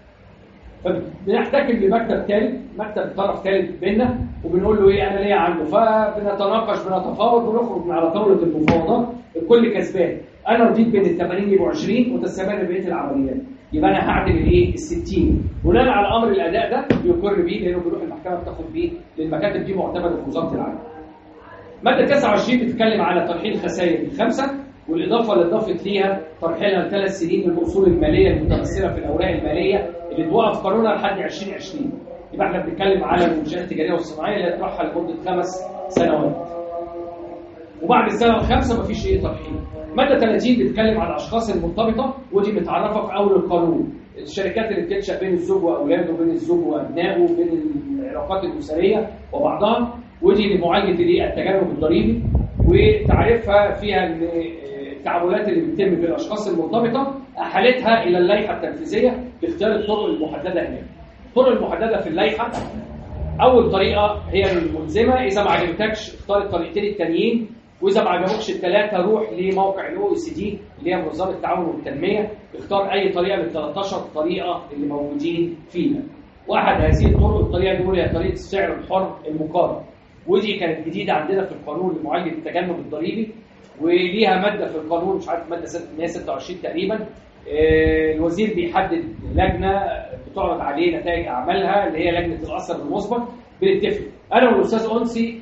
فبنحتكم بمكتب ثالث، مكتب طرف ثالث بيننا، وبنقول له ايه انا ليا عنده، فبنتناقش بنتفاوض ونخرج من على طاوله المفاوضات الكل كسبان. انا رضيت بين ال ثمانين يبقوا عشرين وتستمر بقيه العمليات، يبقى انا هعدل الايه؟ ال ستين. بناء على امر الاداء ده بيقر بيه، لانه بيروح المحكمه بتاخد بيه، للمكاتب دي معتمده في وزاره العدل. ماده تسعة وعشرين بتتكلم على ترحيل الخسائر الخمسه، والاضافه اللي اضافت ليها ترحيلها لثلاث سنين من الاصول الماليه المتمثله في الاوراق الماليه اللي توقف قانونها لحد ألفين وعشرين. يبقى احنا بنتكلم على المنشات التجاريه والصناعيه اللي هترحل لمده خمس سنوات. وبعد السنه الخامسه مفيش ايه ترحيل. ماده ثلاثين بتتكلم على الاشخاص المرتبطه، ودي متعرفه في اول القانون. الشركات اللي بتنشا بين الزوج واولاده، وبين الزوج وابنائه، وبين العلاقات الاسريه وبعضها، ودي لمعالجه الايه؟ التجنب الضريبي. وتعريفها فيها ان التعاملات اللي بتتم في الاشخاص المرتبطه احالتها الى اللائحه التنفيذيه باختيار الطرق المحدده هناك. الطرق المحدده في اللائحه، اول طريقه هي الملزمه، اذا ما عجبتكش اختار الطريقتين التانيين، واذا ما عجبوكش الثلاثه روح لموقع الاو اي سي دي اللي هي منظمه التعاون والتنميه، اختار اي طريقه من ال ثلاث عشرة طريقه اللي موجودين فيها. واحد هذه الطرق، الطريقه دي هي طريقه السعر الحر المقارن، ودي كانت جديده عندنا في القانون لمعالجه التجنب الضريبي، وليها ماده في القانون مش عارف ماده مئة وستة وعشرين تقريبا. الوزير بيحدد لجنه بتعرض عليه نتائج اعمالها اللي هي لجنه الاثر المسبق، بنتفق انا والاستاذ انسي،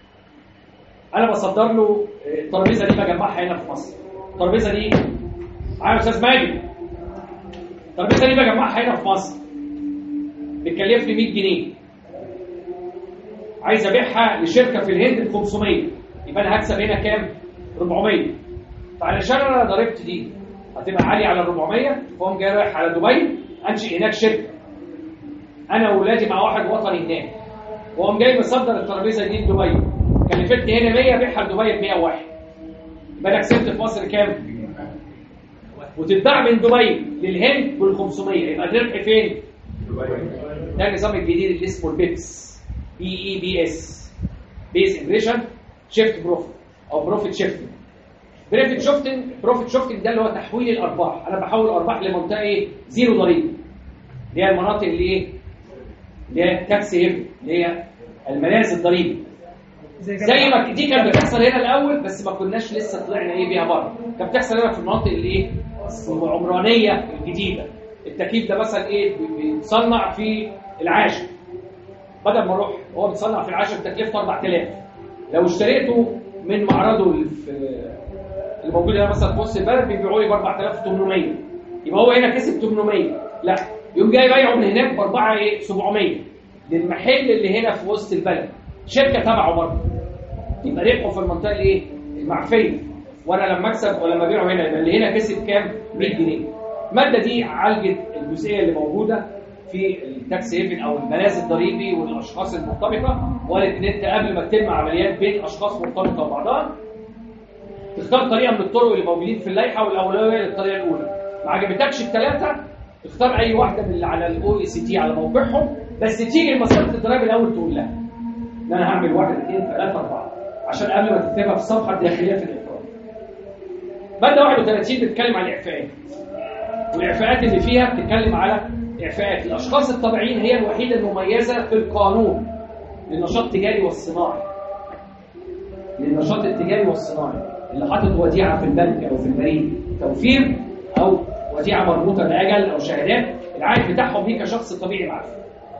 انا بصدر له الترابيزه دي بجمعها هنا في مصر. الترابيزه دي معايا استاذ ماجد، الترابيزه دي بجمعها هنا في مصر بتكلفني مية جنيه، عايز ابيعها لشركه في الهند ب خمسمية، يبقى انا هكسب هنا كام؟ أربعمية. فعلشان انا ضربت دي هتبقى عاليه على أربعمية، فقوم جاي رايح على دبي انشئ هناك شركه انا واولادي مع واحد وطني هناك، وقوم جاي مصدر الترابيزه دي لدبي، كلفتني هنا مية، ابيعها لدبي ب مية وواحد، يبقى انا كسبت في مصر كام؟ وتتباع من دبي للهند بال خمسمية، يبقى الربح فين؟ ده النظام الجديد اللي اسمه البيبس، بي اي بي اس، بيز انجريشن شيفت بروفيت او بروفيت شيفتنج. بروفيت شيفتنج بروفيت شيفتنج ده اللي هو تحويل الارباح، انا بحول الارباح لمنطقه ايه؟ زيرو ضريبه، اللي هي المناطق اللي ايه؟ اللي هي تاكس هيفن، اللي هي الملاذ الضريبي. زي ما دي كانت بتحصل هنا الاول، بس ما كناش لسه طلعنا ايه بيها بره، كانت بتحصل هنا في المناطق اللي ايه؟ العمرانيه الجديده. التكييف ده مثلا ايه؟ بيتصنع في العاشر، بدل ما اروح هو بيتصنع في العاشر بتكلفته أربعة آلاف، لو اشتريته من معرضه اللي في اللي موجود هنا مثلا في وسط البلد بيبيعوا لي ب أربعة آلاف وثمانمية، يبقى هو هنا كسب ثمانمية، لا يقوم جاي بايعه من هناك ب أربعة ايه؟ سبعمية للمحل اللي هنا في وسط البلد، شركه تبعه برضه، يبقى ربحه في المنطقه الايه؟ المعفيه، وانا لما اكسب ولما ابيعه هنا يبقى اللي هنا كسب كام؟ مية جنيه. الماده دي عالجت الجزئيه اللي موجوده في التاكس هيفن او الملاذ الضريبي والاشخاص المرتبطه، وقالت ان انت قبل ما تتم عمليات بين اشخاص مرتبطه وبعضها تختار طريقه من الطرق اللي موجودين في اللائحه، والاولويه للطريقه الاولى. ما عجبتكش الثلاثه اختار اي واحده من اللي على الاو اي سي تي على موقعهم، بس تيجي لمساله الضرائب الاول تقول لها ان انا هعمل واحد اثنين ثلاثه اربعه عشان قبل ما تكتبها في الصفحه الداخليه في الافراد. ماده واحد وثلاثين بتتكلم عن الاعفاءات، والاعفاءات اللي فيها بتتكلم على اعفاءات الاشخاص الطبيعيين، هي الوحيده المميزه في القانون للنشاط التجاري والصناعي، للنشاط التجاري والصناعي اللي حاطط وديعه في البنك او في البريد توفير، او وديعه مربوطه باجل او شهادات، العائد بتاعهم ليه كشخص طبيعي معفي.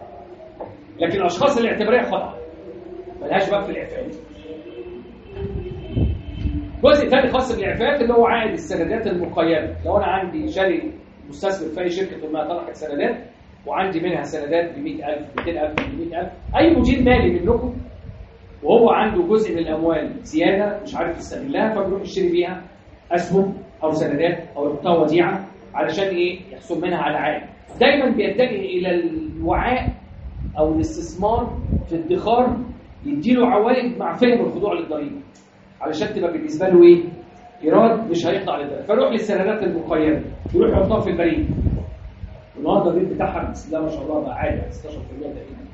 لكن الاشخاص الاعتباريه خطا ملهاش باب في الاعفاءات. جزء ثاني خاص بالاعفاءات اللي هو عائد السندات المقيده. لو انا عندي شاري مستثمر في اي شركه ما طرحت سندات وعندي منها سندات ب مئة ألف مئتين ألف ثلاثمئة ألف، اي مدير مالي منكم وهو عنده جزء من الاموال زياده مش عارف يستغلها فبيروح يشتري بيها اسهم او سندات او يحطها وديعه علشان ايه؟ يحصل منها على عائد. دايما بيتجه الى الوعاء او الاستثمار في الادخار يديله عوائد مع فهم الخضوع للضريبه علشان تبقى بالنسبه له ايه؟ ايراد مش هيخضع للضريبه. فيروح للسندات المقيده يروح يحطها في البريد. النهارده الريت بتاعها بسم الله ما شاء الله بقى عالي ستاشر بالمئة تقريبا.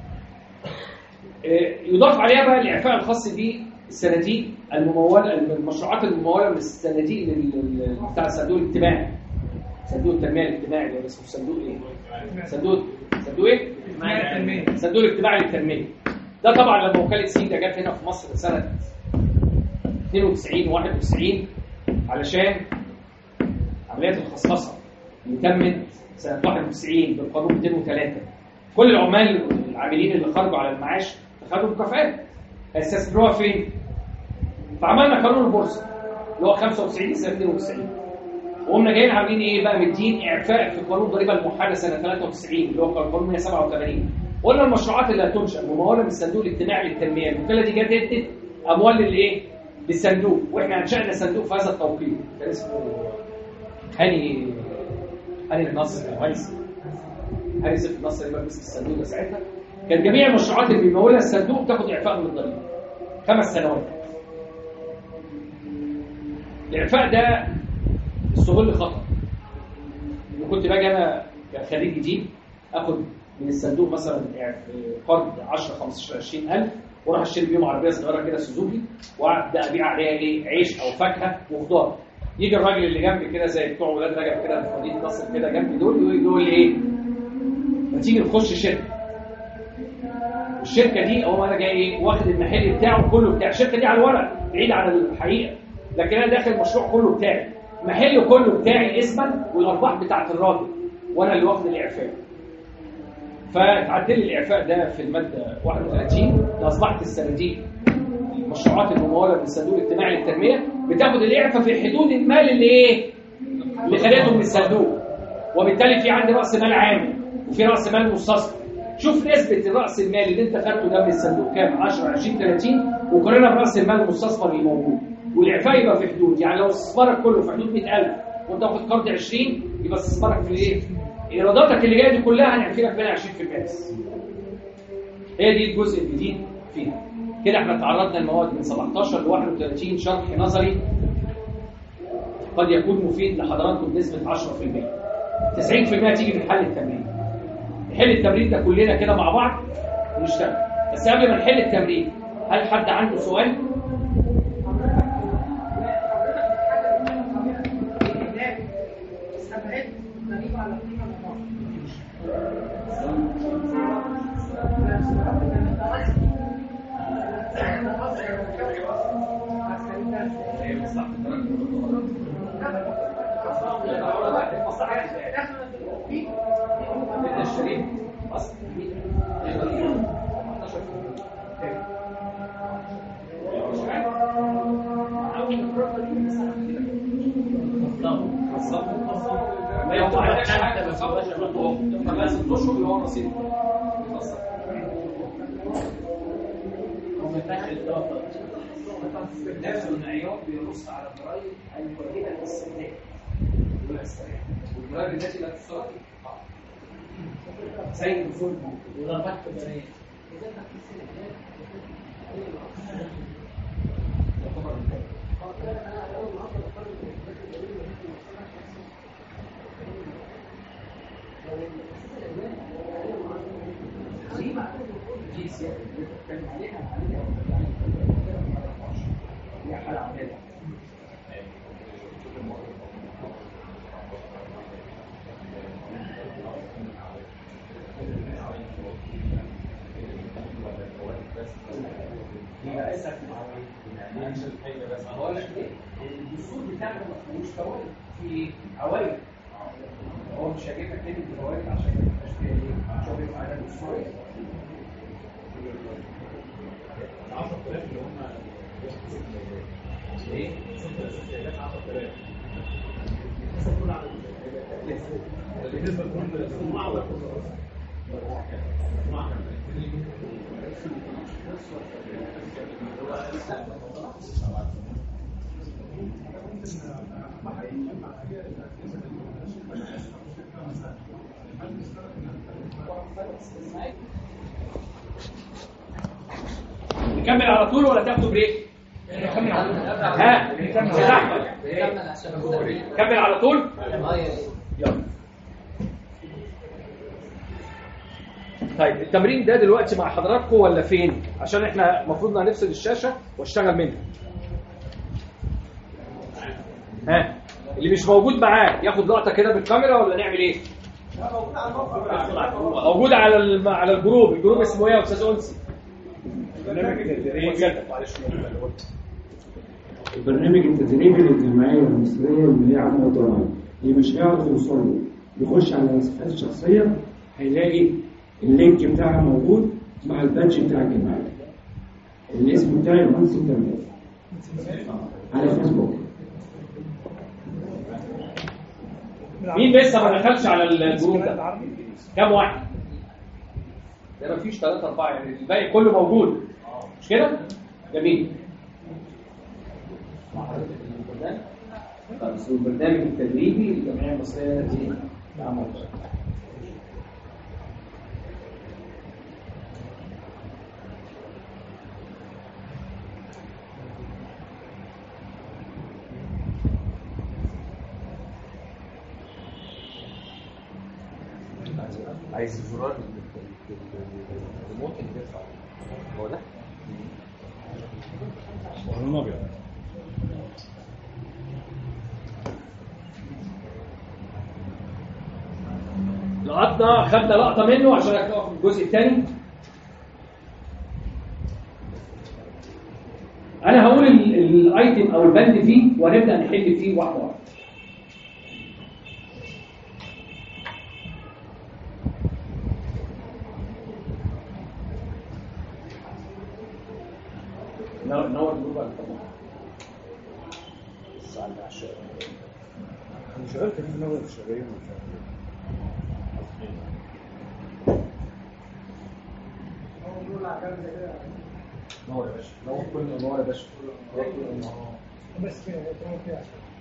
يضاف عليها بقى الاعفاء الخاص بالصناديق المموله، المشروعات المموله من الصناديق بتاع الصندوق الاجتماعي. صندوق التنميه الاجتماعي اللي اسمه صندوق ايه؟ صندوق صندوق ايه؟ صندوق الاجتماعي للتنميه. ده طبعا لما وكاله سيدا جت هنا في مصر سنه اثنين وتسعين وواحد وتسعين علشان عمليات الخصخصه اللي تمت سنه واحد وتسعين بالقانون مئتين وثلاثة. كل العمال العاملين اللي خرجوا على المعاش خدوا مكافآت استثمروها فين؟ فعملنا قانون البورصه اللي هو خمسة وتسعين سنه اثنين وتسعين. وقمنا جايين عاملين ايه بقى؟ مدين اعفاء في قانون الضريبه الموحده سنه ثلاثة وتسعين اللي هو قانون مئة وسبعة وثمانين. قلنا المشروعات اللي هتنشا مموله من الصندوق الاجتماعي للتنميه، الوكاله دي جت ادت اموال للايه؟ للصندوق، واحنا انشانا صندوق في هذا التوقيت كان اسمه هاني هاني النصر كويس. هاني سيف النصر اللي مسك الصندوق ده ساعتها. كان جميع المشروعات اللي بيمولها الصندوق بتاخد اعفاء من الضريبه خمس سنوات. الاعفاء ده استغل خطر. كنت باجي انا كخريج جديد اخد من الصندوق مثلا قرض عشرة خمستاشر عشرين ألف واروح اشتري بيهم عربيه صغيره كده سوزوكي وابدا ابيع عليها ايه؟ عيش او فاكهه وخضار. يجي الراجل اللي جنبي كده زي بتوع ولاد رجب كده في مدينه نصر كده جنبي دول يقول لي ايه؟ ما تيجي نخش شركه. الشركه دي هو انا جاي ايه؟ واخد المحل بتاعه كله بتاع الشركه دي على الورق بعيد عن الحقيقه، لكن انا داخل المشروع كله بتاعي. محل كله بتاعي اسما والارباح بتاعت الراجل وانا اللي واخد الاعفاء. فتعدل لي الاعفاء ده في الماده واحد وثلاثين لاصبحت الصناديق المشروعات المموله من الصندوق الاجتماعي للتنميه بتاخد الاعفاء في حدود المال اللي ايه؟ اللي خدته من الصندوق. وبالتالي في عندي راس مال عامل وفي راس مال مستثمر. شوف نسبه الراس المال اللي انت خدته ده من الصندوق كام؟ عشرة عشرين ثلاثين وقارنها براس المال المستثمر اللي موجود. والاعفاء يبقى في حدود، يعني لو استثمارك كله في حدود مئة ألف وانت واخد قرض عشرين يبقى استثمارك في الايه؟ ايراداتك اللي جايه دي كلها هنعفي لك منها عشرين بالمئة بس. هي دي الجزء الجديد فيها. كده احنا تعرضنا لمواد من سبعتاشر ل واحد وثلاثين شرح نظري قد يكون مفيد لحضراتكم بنسبه عشرة بالمئة. تسعين بالمئة تيجي في حل التمرين. نحل التمرين ده كلنا كده مع بعض ونشتغل. بس قبل ما نحل التمرين هل حد عنده سؤال؟ نفس المعيار بينص على الضرائب المواجهه للاستهلاك والضرائب التي لا تستغرق زي الفول والارباح التجاريه. دي سياسه بنتكلم عليها هي حاله عمليه. يبقى اسف يعني بس هقول لك ايه؟ الدستور بتاعنا ما فيهوش فوائد، في عوائد. هو مش هجيب لك كلمه فوائد عشان ما تبقاش فيها ايه؟ شغل على الدستور. عشرة آلاف اللي هم ايه؟ بالنسبه لكل الصناعه ولا كل نكمل على طول ولا تاخدوا بريك؟ نكمل على طول. ها؟ نكمل احمد. نكمل على طول؟ يلا. طيب التمرين ده دلوقتي مع حضراتكم ولا فين؟ عشان احنا المفروض هنفصل الشاشه واشتغل منها. ها؟ اللي مش موجود معاه ياخد لقطه كده بالكاميرا ولا نعمل ايه؟ موجود على الم... على الجروب، الجروب اسمه ايه يا استاذ انسي؟ برنامج التدريب البرنامج التدريبي للجمعيه المصريه للماليه العامه والضرائب. اللي مش هيعرف يوصل له يخش على الصفحات الشخصيه هيلاقي اللينك بتاعها موجود مع البادج بتاع الجمعيه. الاسم بتاعي مهندس انترنت على فيسبوك. مين لسه ما دخلش على الجروب ده؟ كام واحد؟ ده مفيش ثلاثة أربعة يعني الباقي كله موجود مش كده؟ جميل. خلاص البرنامج التدريبي للجمعية المصرية للعمل. عايز الزرار الريموت اللي بيرفع هو ده؟ هو الابيض. لقطنا خدنا لقطة منه عشان اقف في الجزء الثاني. أنا هقول الايتم أو البند فيه وهنبدأ نحل فيه واحدة واحدة. نور الجروب على الطبق. الساعة العشاء. أنا شغلت في نور الشغالين ومش عارف نور يا باشا، نور كل نور يا باشا. بس كده تمام كده.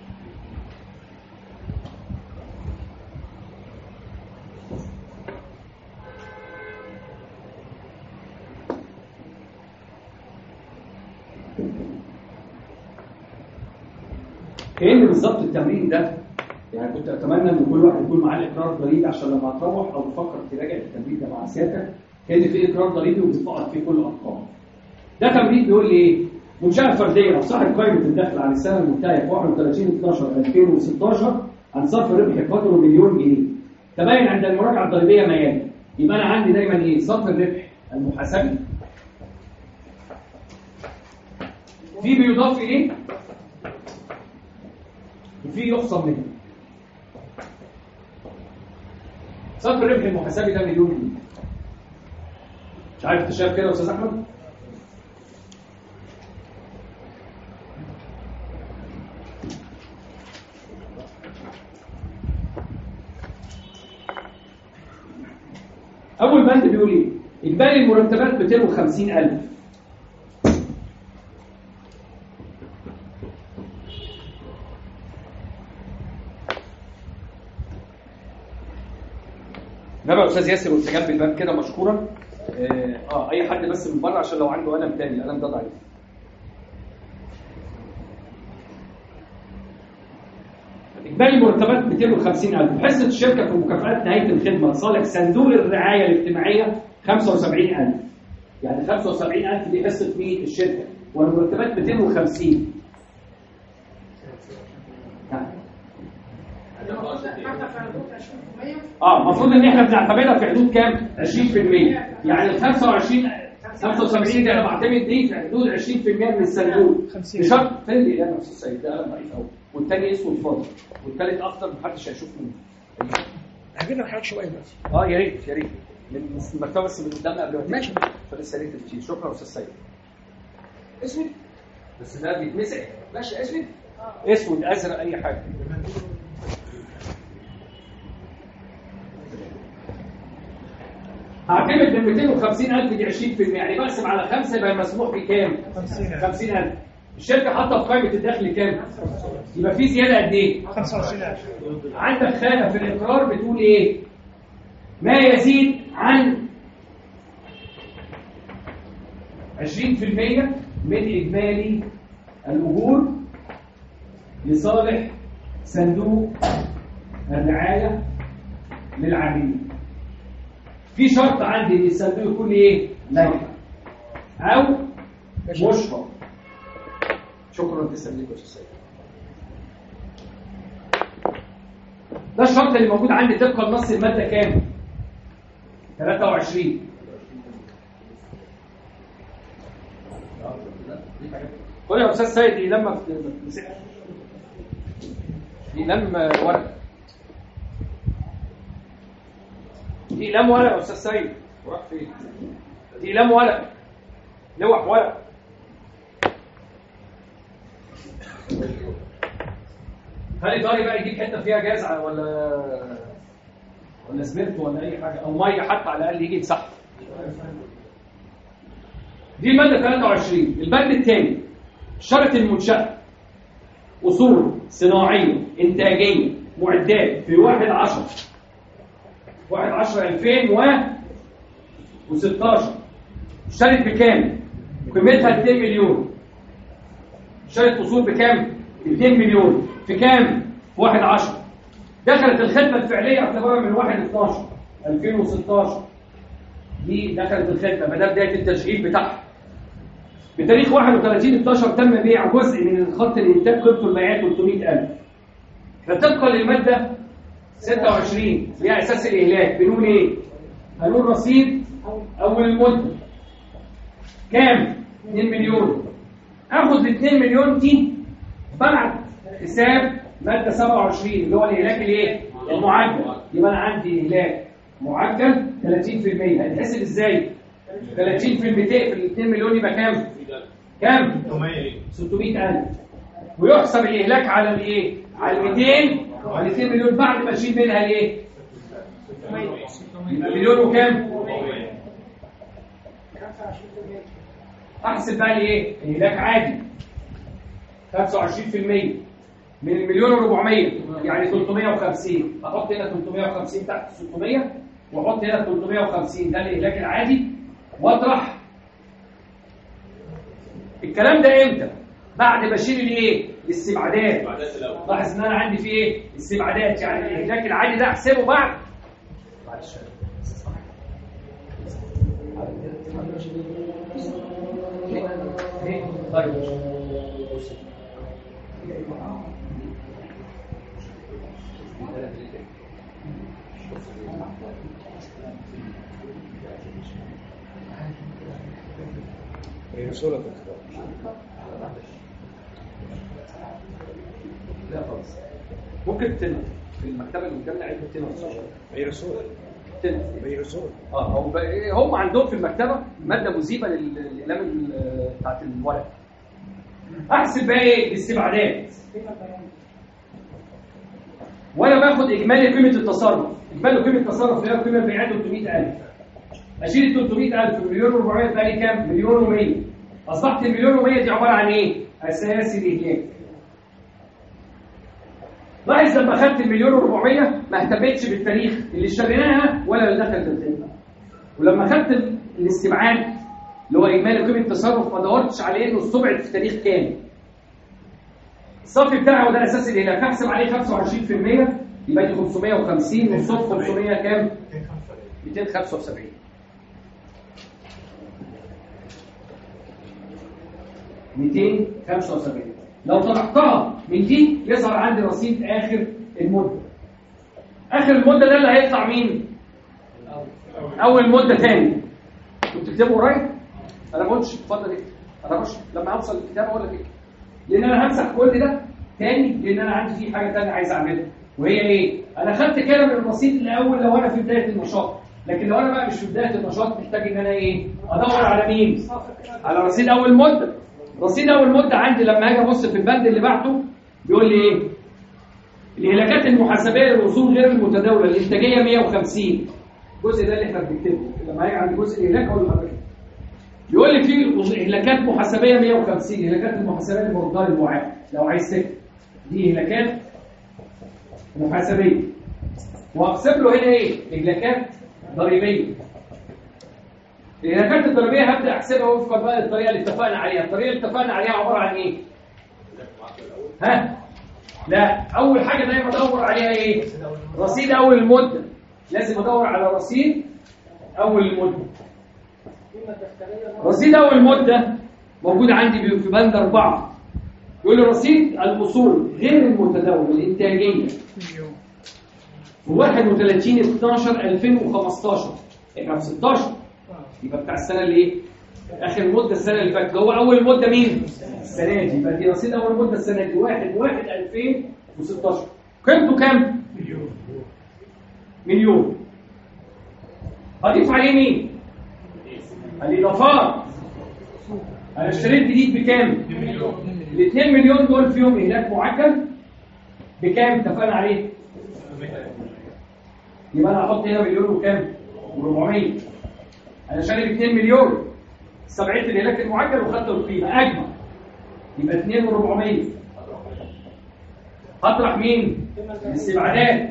كأن بالظبط التمرين ده يعني كنت اتمنى ان كل واحد يكون معاه اقرار ضريبي عشان لما تروح او تفكر تراجع التمرين ده مع سيادتك كان في اقرار ضريبي وبتفقد فيه كل الارقام. ده تمرين بيقول لي ايه؟ منشأة فردية صاحب قائمة الدخل عن السنة المنتهية في واحد وثلاثين اتناشر ألفين وستاشر عن صرف الربح قدره مليون جنيه. تبين عند المراجعة الضريبية ما يلي. يبقى انا عندي دايما ايه؟ صرف الربح المحاسبي في بيضاف اليه وفي يخصم منه. صرف الربح المحاسبي ده مليون جنيه. مش عارف تشاف كده يا استاذ احمد؟ اول بند بيقول ايه؟ اجمالي المرتبات مئتين وخمسين ألف. نبقى يا استاذ ياسر وانت جنب الباب كده مشكورا. اه, آه اي حد بس من بره عشان لو عنده قلم تاني، القلم ده ضعيف. اجمالي مرتبات مئتين وخمسين ألف. حصه الشركه في مكافآت نهايه الخدمه صالح صندوق الرعايه الاجتماعيه خمسة وسبعين ألف. يعني خمسة وسبعين ألف دي حصه مين؟ الشركه. والمرتبات مئتين وخمسين. اه المفروض ان احنا بنعتمدها في حدود كام؟ عشرين في المية. يعني ال خمسة وعشرين خمسة وسبعين دي انا بعتمد دي في حدود عشرين في المية من الصندوق. بشرط فين اللي انا استاذ سيد ده قلم ضعيف قوي. والثاني اسمه الفاضي والثالث اخضر محدش هيشوف منه. هجيب لك حاجه شويه دلوقتي. اه يا ريت يا ريت من المكتبه، بس من قدام قبل ما تمشي. ماشي. فلسه ريت كتير. شكرا يا استاذ سيد. اسمي بس ده بيتمسح ماشي اسود اسود ازرق اي حاجه. هعتمد من مئتين وخمسين ألف دي عشرين بالمئة، يعني بقسم على خمسة يبقى المسموح بكام؟ خمسين ألف. الشركه حاطه في قائمه الدخل كام؟ يبقى في زياده قد ايه؟ خمسة وعشرين ألف. عندك خانه في الاقرار بتقول ايه؟ ما يزيد عن عشرين بالمئة من اجمالي الاجور لصالح صندوق الرعايه للعاملين. في شرط عندي ان الصندوق يكون ايه؟ لايحه او مشفق. شكرا تسليك يا استاذ. ده الشرط اللي موجود عندي طبقا لنص الماده كام؟ ثلاثة وعشرين. قول يا استاذ سيد دي لما دي لما ورق دي لم ورق يا استاذ سيد. راح فين؟ دي لم ورق لوح ورق. خلي طاري بقى يجيب حته فيها جزعه ولا ولا سمنت ولا اي حاجه او ميه حتى على الاقل يجي يمسحها. دي الماده ثلاثة وعشرين. البند الثاني شرط المنشاه اصول صناعيه انتاجيه معدات في واحد عشرة واحد عشرة ألفين وستاشر اشترت بكام؟ قيمتها اثنين مليون. اشترت اصول بكام؟ اثنين مليون. في كام؟ في واحد عشرة. دخلت الخدمه الفعليه اعتبارا من واحد اثناشر ألفين وستاشر. دي دخلت الخدمه ما ده بدايه التشغيل بتاعها. بتاريخ واحد وثلاثين اتناشر تم بيع جزء من خط الانتاج قيمته المبيعات ثلاثمئة ألف. فطبقا للماده ستة وعشرين اللي هي اساس الاهلاك بنقول ايه؟ هنقول رصيد اول المده كام؟ اثنين مليون. اخد ال اثنين مليون دي بعد حساب ماده سبعة وعشرين اللي هو الاهلاك الايه؟ المعجل. يبقى انا عندي اهلاك معجل ثلاثين بالمئة. هيتحسب ازاي؟ ثلاثين في المئتين في ال اثنين مليون يبقى كام؟ كام؟ ستمئة ألف. ويحسب الاهلاك على الايه؟ على ال مئتين على اثنين مليون بعد ما اشيل منها الايه؟ يبقى مليون وكام؟ احسب بقى الايه؟ الاهلاك عادي خمسة وعشرين بالمئة من المليون وأربعمئة يعني ثلاثمئة وخمسين. احط هنا ثلاثمئة وخمسين تحت ستمئة واحط هنا ثلاثمئة وخمسين ده الاهلاك العادي واطرح. الكلام ده امتى؟ بعد ما اشيل الايه؟ الاستبعادات. لاحظ ان انا عندي في ايه؟ استبعادات، يعني الاهلاك العادي ده احسبه بعد معلش طيب هي صورة لا خالص. ممكن تنقل في المكتبه اللي قدامنا عيد تنقل هي صورة تنقل هي صورة اه هم هم عندهم في المكتبه ماده مذيبه للاقلام بتاعت الورق. احسب بقى ايه؟ الاستبعادات وانا باخد اجمالي قيمه التصرف. اجمالي قيمه التصرف اللي هي القيمه المبيعات ثلاثمئة ألف. اشيل ثلاثمئة ألف مليون وأربعمئة بقى لي كام؟ مليون ومئة. اصبحت المليون ومئة دي عباره عن ايه؟ اساسي الاهلاك. لاحظ لما اخدت المليون وأربعمئة ما اهتمتش بالتاريخ اللي اشتريناها ولا اللي دخلت الخدمه. ولما اخدت الاستبعاد اللي هو اجمالي قيمه التصرف ما دورتش عليه انه استبعد في تاريخ كام. الصافي بتاعه وده اساس الاهلاك هحسب عليه خمسة وعشرين بالمئة يبقى دي خمسمئة وخمسين والصف خمسمئة كام؟ مئتين وخمسة وسبعين. مئتين وخمسة وسبعين. لو طرحتها من دي يظهر عندي رصيد اخر المده. اخر المده ده اللي هيطلع مين؟ اول مده ثاني. كنت بتكتبه قريب؟ انا ما قلتش اتفضل اكتب. انا مش لما اوصل للكتاب اقول لك اكتب. لان انا همسح كل ده تاني لان انا عندي فيه حاجه ثانيه عايز اعملها وهي ايه؟ انا خدت كده من الرصيد الاول لو انا في بدايه النشاط، لكن لو انا بقى مش في بدايه النشاط محتاج ان انا ايه؟ ادور على مين؟ على رصيد اول مده. رصيد اول مده عندي لما اجي ابص في البند اللي بعده بيقول لي ايه؟ الاهلاكات المحاسبيه للاصول غير المتداوله الانتاجيه مية وخمسين. الجزء ده اللي احنا بنكتبه لما هيجي عند جزء الاهلاك اقول لحضرتك يقول لي في اهلاكات محاسبيه مية وخمسين. اهلاكات المحاسبيه لمقدار المعاد لو عايز تكتب دي اهلاكات محاسبيه، واقسم له هنا ايه؟ اهلاكات ضريبيه. الاهلاكات الضريبيه هبدا احسبها وفقا بقى الطريقه اللي اتفقنا عليها. الطريقه اللي اتفقنا عليها عباره عن ايه؟ ها؟ لا، اول حاجه دايما ادور عليها ايه؟ رصيد اول المده. لازم ادور على رصيد اول المده. رصيد اول المده موجود عندي في بند أربعة. يقول لي رصيد الاصول غير المتداوله الانتاجيه في واحد وثلاثين اتناشر ألفين وخمستاشر. احنا في ستاشر يبقى بتاع السنه اللي ايه؟ اخر مده السنه اللي فاتت. هو اول مده مين؟ السنه دي. يبقى دي رصيد اول مده السنه دي واحد واحد ألفين وستاشر. قيمته كام؟ مليون. مليون. هضيف عليه مين؟ الاضافات. انا اشتريت جديد بكام؟ ال اتنين مليون دول فيهم اهلاك معجل بكام اتفقنا عليه؟ يبقى انا هحط هنا مليون وكام؟ وأربعمية. انا شاري ب اتنين مليون استبعدت الاهلاك المعجل وخدت القيمه اجمع يبقى اتنين وأربعمية. هطرح مين؟ الاستبعادات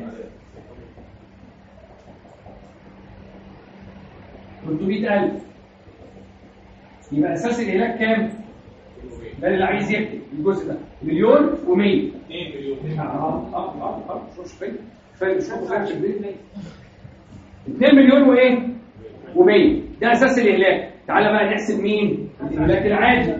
ثلاثمية ألف. يبقى اساس الاهلاك كام؟ ده اللي عايز يكتب الجزء ده مليون و100. اتنين مليون. اه اه اه اه مش فاهم فاهم مش فاهم اتنين مليون وايه؟ و100. ده اساس الاهلاك. تعالى بقى نحسب مين؟ الاهلاك العادي.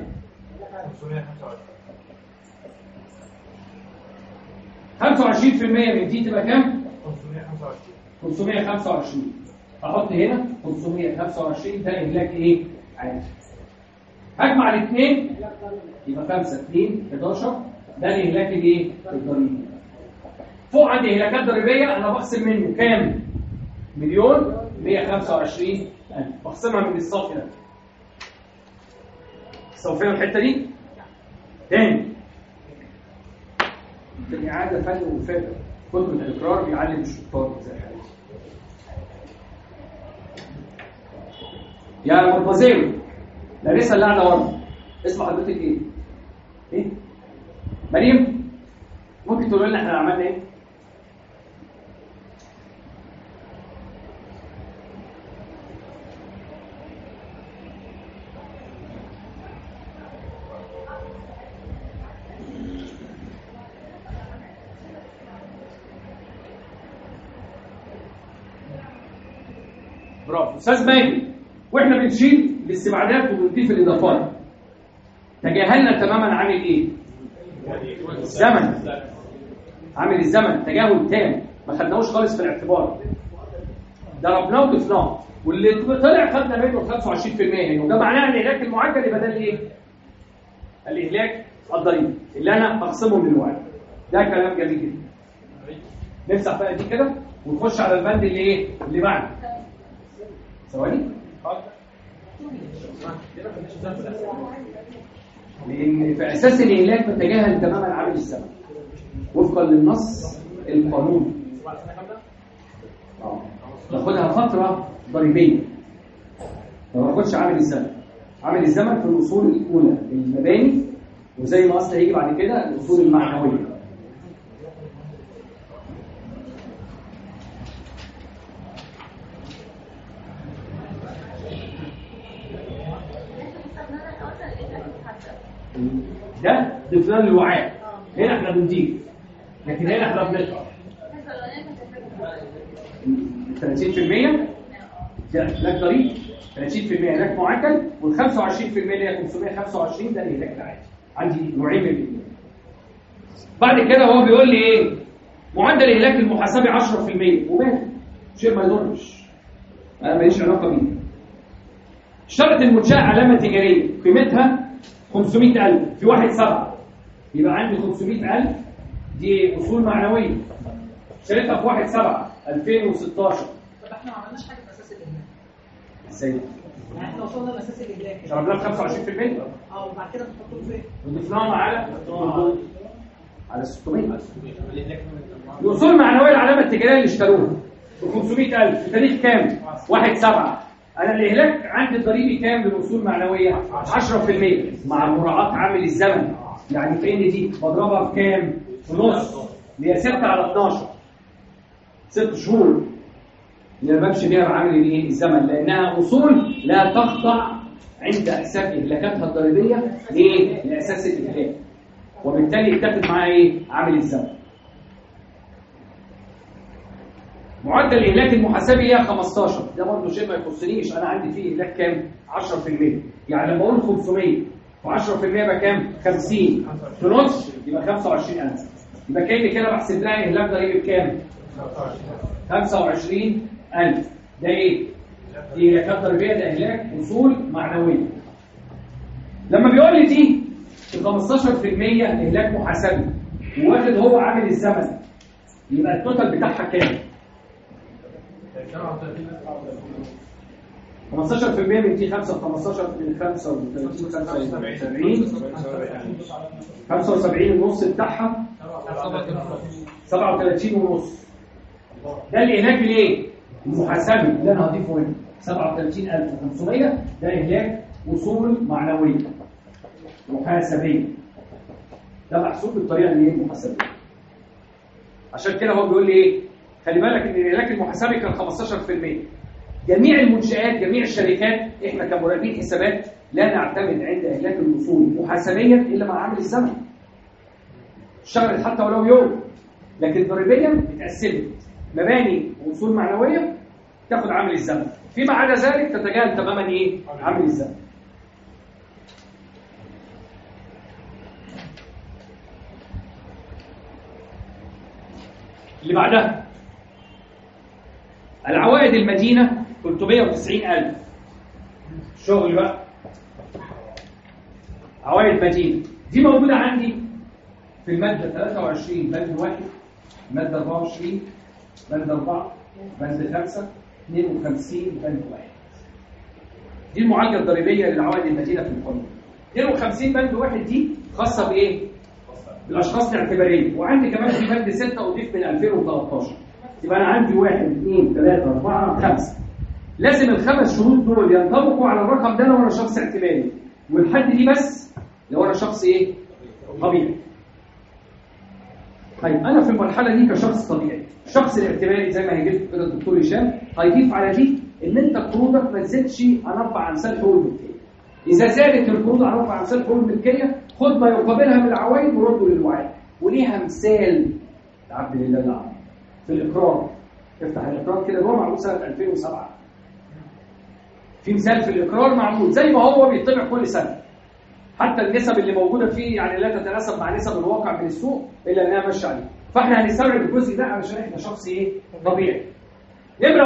خمسة وعشرين في المية من دي تبقى كام؟ خمسمية وخمسة وعشرين. احط هنا خمسمية وخمسة وعشرين. ده اهلاك ايه؟ عادي. هجمع الاثنين يبقى خمسة اتنين حداشر. ده الاهلاك الايه؟ الضريبي. فوق عندي اهلاكات ضريبيه انا بخصم منه كام؟ مليون مية وخمسة وعشرين ألف. بخصمها من الصافي ده. الصافيه الحته دي تاني الإعادة فن وفن. كتب الإقرار بيعلم الشطار زي حالتي. يا مرتزيل لاريسا اللي قاعدة ورا اسم حضرتك إيه؟ إيه؟ مريم؟ ممكن تقول لنا إحنا عملنا إيه؟ برافو استاذ ماجد. واحنا بنشيل الاستبعادات وبنضيف الاضافات تجاهلنا تماما عامل ايه؟ الزمن. عامل الزمن تجاهل تام ما خدناهوش خالص في الاعتبار. ضربناه وضفناه واللي طلع خدنا منه خمسة وعشرين في المية هنا. وده معناه ان الاهلاك المعجل يبقى ده الايه؟ الاهلاك الضريبي اللي انا بخصمه من الوعي. ده كلام جميل جدا. نمسح بقى دي كده ونخش على البند اللي ايه؟ اللي بعده. ثواني. لان في اساس الاهلاك بتجاهل تماما عامل الزمن وفقا للنص القانوني. اه ناخدها فتره ضريبيه ما باخدش عامل الزمن. عامل الزمن في الاصول الاولى المباني وزي ما اصل هيجي بعد كده الاصول المعنويه. ده ضفنان الوعاء. هنا احنا بنضيف لكن هنا احنا بنقطع. ثلاثين في المية ده اهلاك ضريبي، ثلاثين في المية اهلاك معجل، وال خمسة وعشرين في المية اللي هي خمسمية وخمسة وعشرين ده الاهلاك العادي. عندي نوعين من الاهلاك. بعد كده هو بيقول لي ايه؟ معدل الاهلاك المحاسبي عشرة في المية وماله؟ شيء ما يضرش. انا ماليش علاقه بيه. اشترط المنشاه علامه تجاريه قيمتها خمسمية ألف في واحد سبعة. يبقى عندي خمسمية ألف دي اصول معنويه. شريتها في واحد سبعة ألفين وستاشر. طب احنا ما عملناش حاجه في اساس الاهلاك. ازاي؟ يعني احنا وصلنا لاساس الاهلاك ضربناه ب خمسة وعشرين في المية اه وبعد كده بتحطوه فين؟ وضفناهم على على ستمية. الاصول المعنويه العلامه التجاريه اللي اشتروها ب خمسمية ألف في تاريخ كام؟ واحد سبعة. انا الاهلاك عندي الضريبي كام للاصول المعنويه؟ عشرة في المية مع مراعاه عامل الزمن. يعني في ان دي بضربها في كام؟ في نص اللي هي ستة على اتناشر، ست شهور اللي انا بمشي بيها بعامل الايه؟ الزمن، لانها اصول لا تخضع عند حساب اهلاكاتها الضريبيه ليه؟ لاساس الاهلاك، وبالتالي اتخذ معاها ايه؟ عامل الزمن. معدل الاهلاك المحاسبي هي خمستاشر، ده برضه شيء ما يخصنيش، انا عندي فيه اهلاك كام؟ عشرة في المية. يعني لما اقول خمسمية و10% يبقى كام؟ خمسين في نص يبقى خمسة وعشرين ألف. يبقى كاني كده بحسب لها اهلاك ضريبي بكام؟ خمسة وعشرين ألف. ده ايه؟ دي اهلاكات ضريبيه، ده اهلاك اصول معنويه. لما بيقول لي دي ال خمستاشر في المية اهلاك محاسبي وواخد هو عامل الزمن، يبقى التوتال بتاعها كام؟ خمستاشر في المية من دي خمسة في خمستاشر من خمسة وثلاثين خمسة وسبعين خمسة وسبعين النص بتاعها سبعة وثلاثين ونص. ده الاهلاك الايه؟ المحاسبي اللي انا هضيفه هنا سبعة وثلاثين ألف وخمسمية. ده اهلاك اصول معنويه محاسبيه، ده محسوب بالطريقه اللي هي المحاسبيه. عشان كده هو بيقول لي ايه؟ خلي بالك ان الاهلاك المحاسبي كان خمستاشر في المية. جميع المنشآت جميع الشركات احنا كمراقبين حسابات لا نعتمد عند اهلاك الاصول محاسبيا الا مع عامل الزمن. اشتغلت حتى ولو يوم، لكن ضريبيا اتقسمت مباني واصول معنويه تاخد عامل الزمن، فيما عدا ذلك تتجاهل تماما ايه؟ عامل الزمن. اللي بعدها العوائد المدينة ثلاثمية وتسعين ألف. شغل بقى عوائد مدينة دي موجودة عندي في المادة ثلاثة وعشرين بند واحد، مادة أربعة وعشرين بند أربعة، بند خمسة، اثنين وخمسين بند واحد. دي المعالجة الضريبية للعوائد المدينة في القانون. اثنين وخمسين بند واحد دي خاصة بإيه؟ بالأشخاص الاعتبارية. وعندي كمان في بند ستة أضيف من ألفين وثلاثة عشر. يبقى أنا عندي واحد اثنين ثلاثة أربعة خمسة. لازم الخمس شروط دول ينطبقوا على الرقم ده لو أنا شخص اعتباري، والحد دي بس لو أنا شخص إيه؟ طبيعي. طيب أنا في المرحلة دي كشخص طبيعي، الشخص الاعتباري زي ما هيجيب كده الدكتور هشام هيضيف على دي إن أنت قروضك ما تزيدش عن أربع أمثال حقوق الملكية. إذا زادت القروض عن أربع أمثال حقوق الملكية خد ما يقابلها من العوائد ورده للوعاء. وليها مثال عبد لله العظيم في الإقرار. افتح الإقرار كده جوه، معمول سنة ألفين وسبعة. في مثال في الإقرار معمول زي ما هو بيطبع كل سنة، حتى النسب اللي موجودة فيه يعني لا تتناسب مع نسب الواقع من السوق إلا أنها ماشية عليه. فإحنا هنستوعب الجزء ده علشان إحنا شخص إيه؟ طبيعي.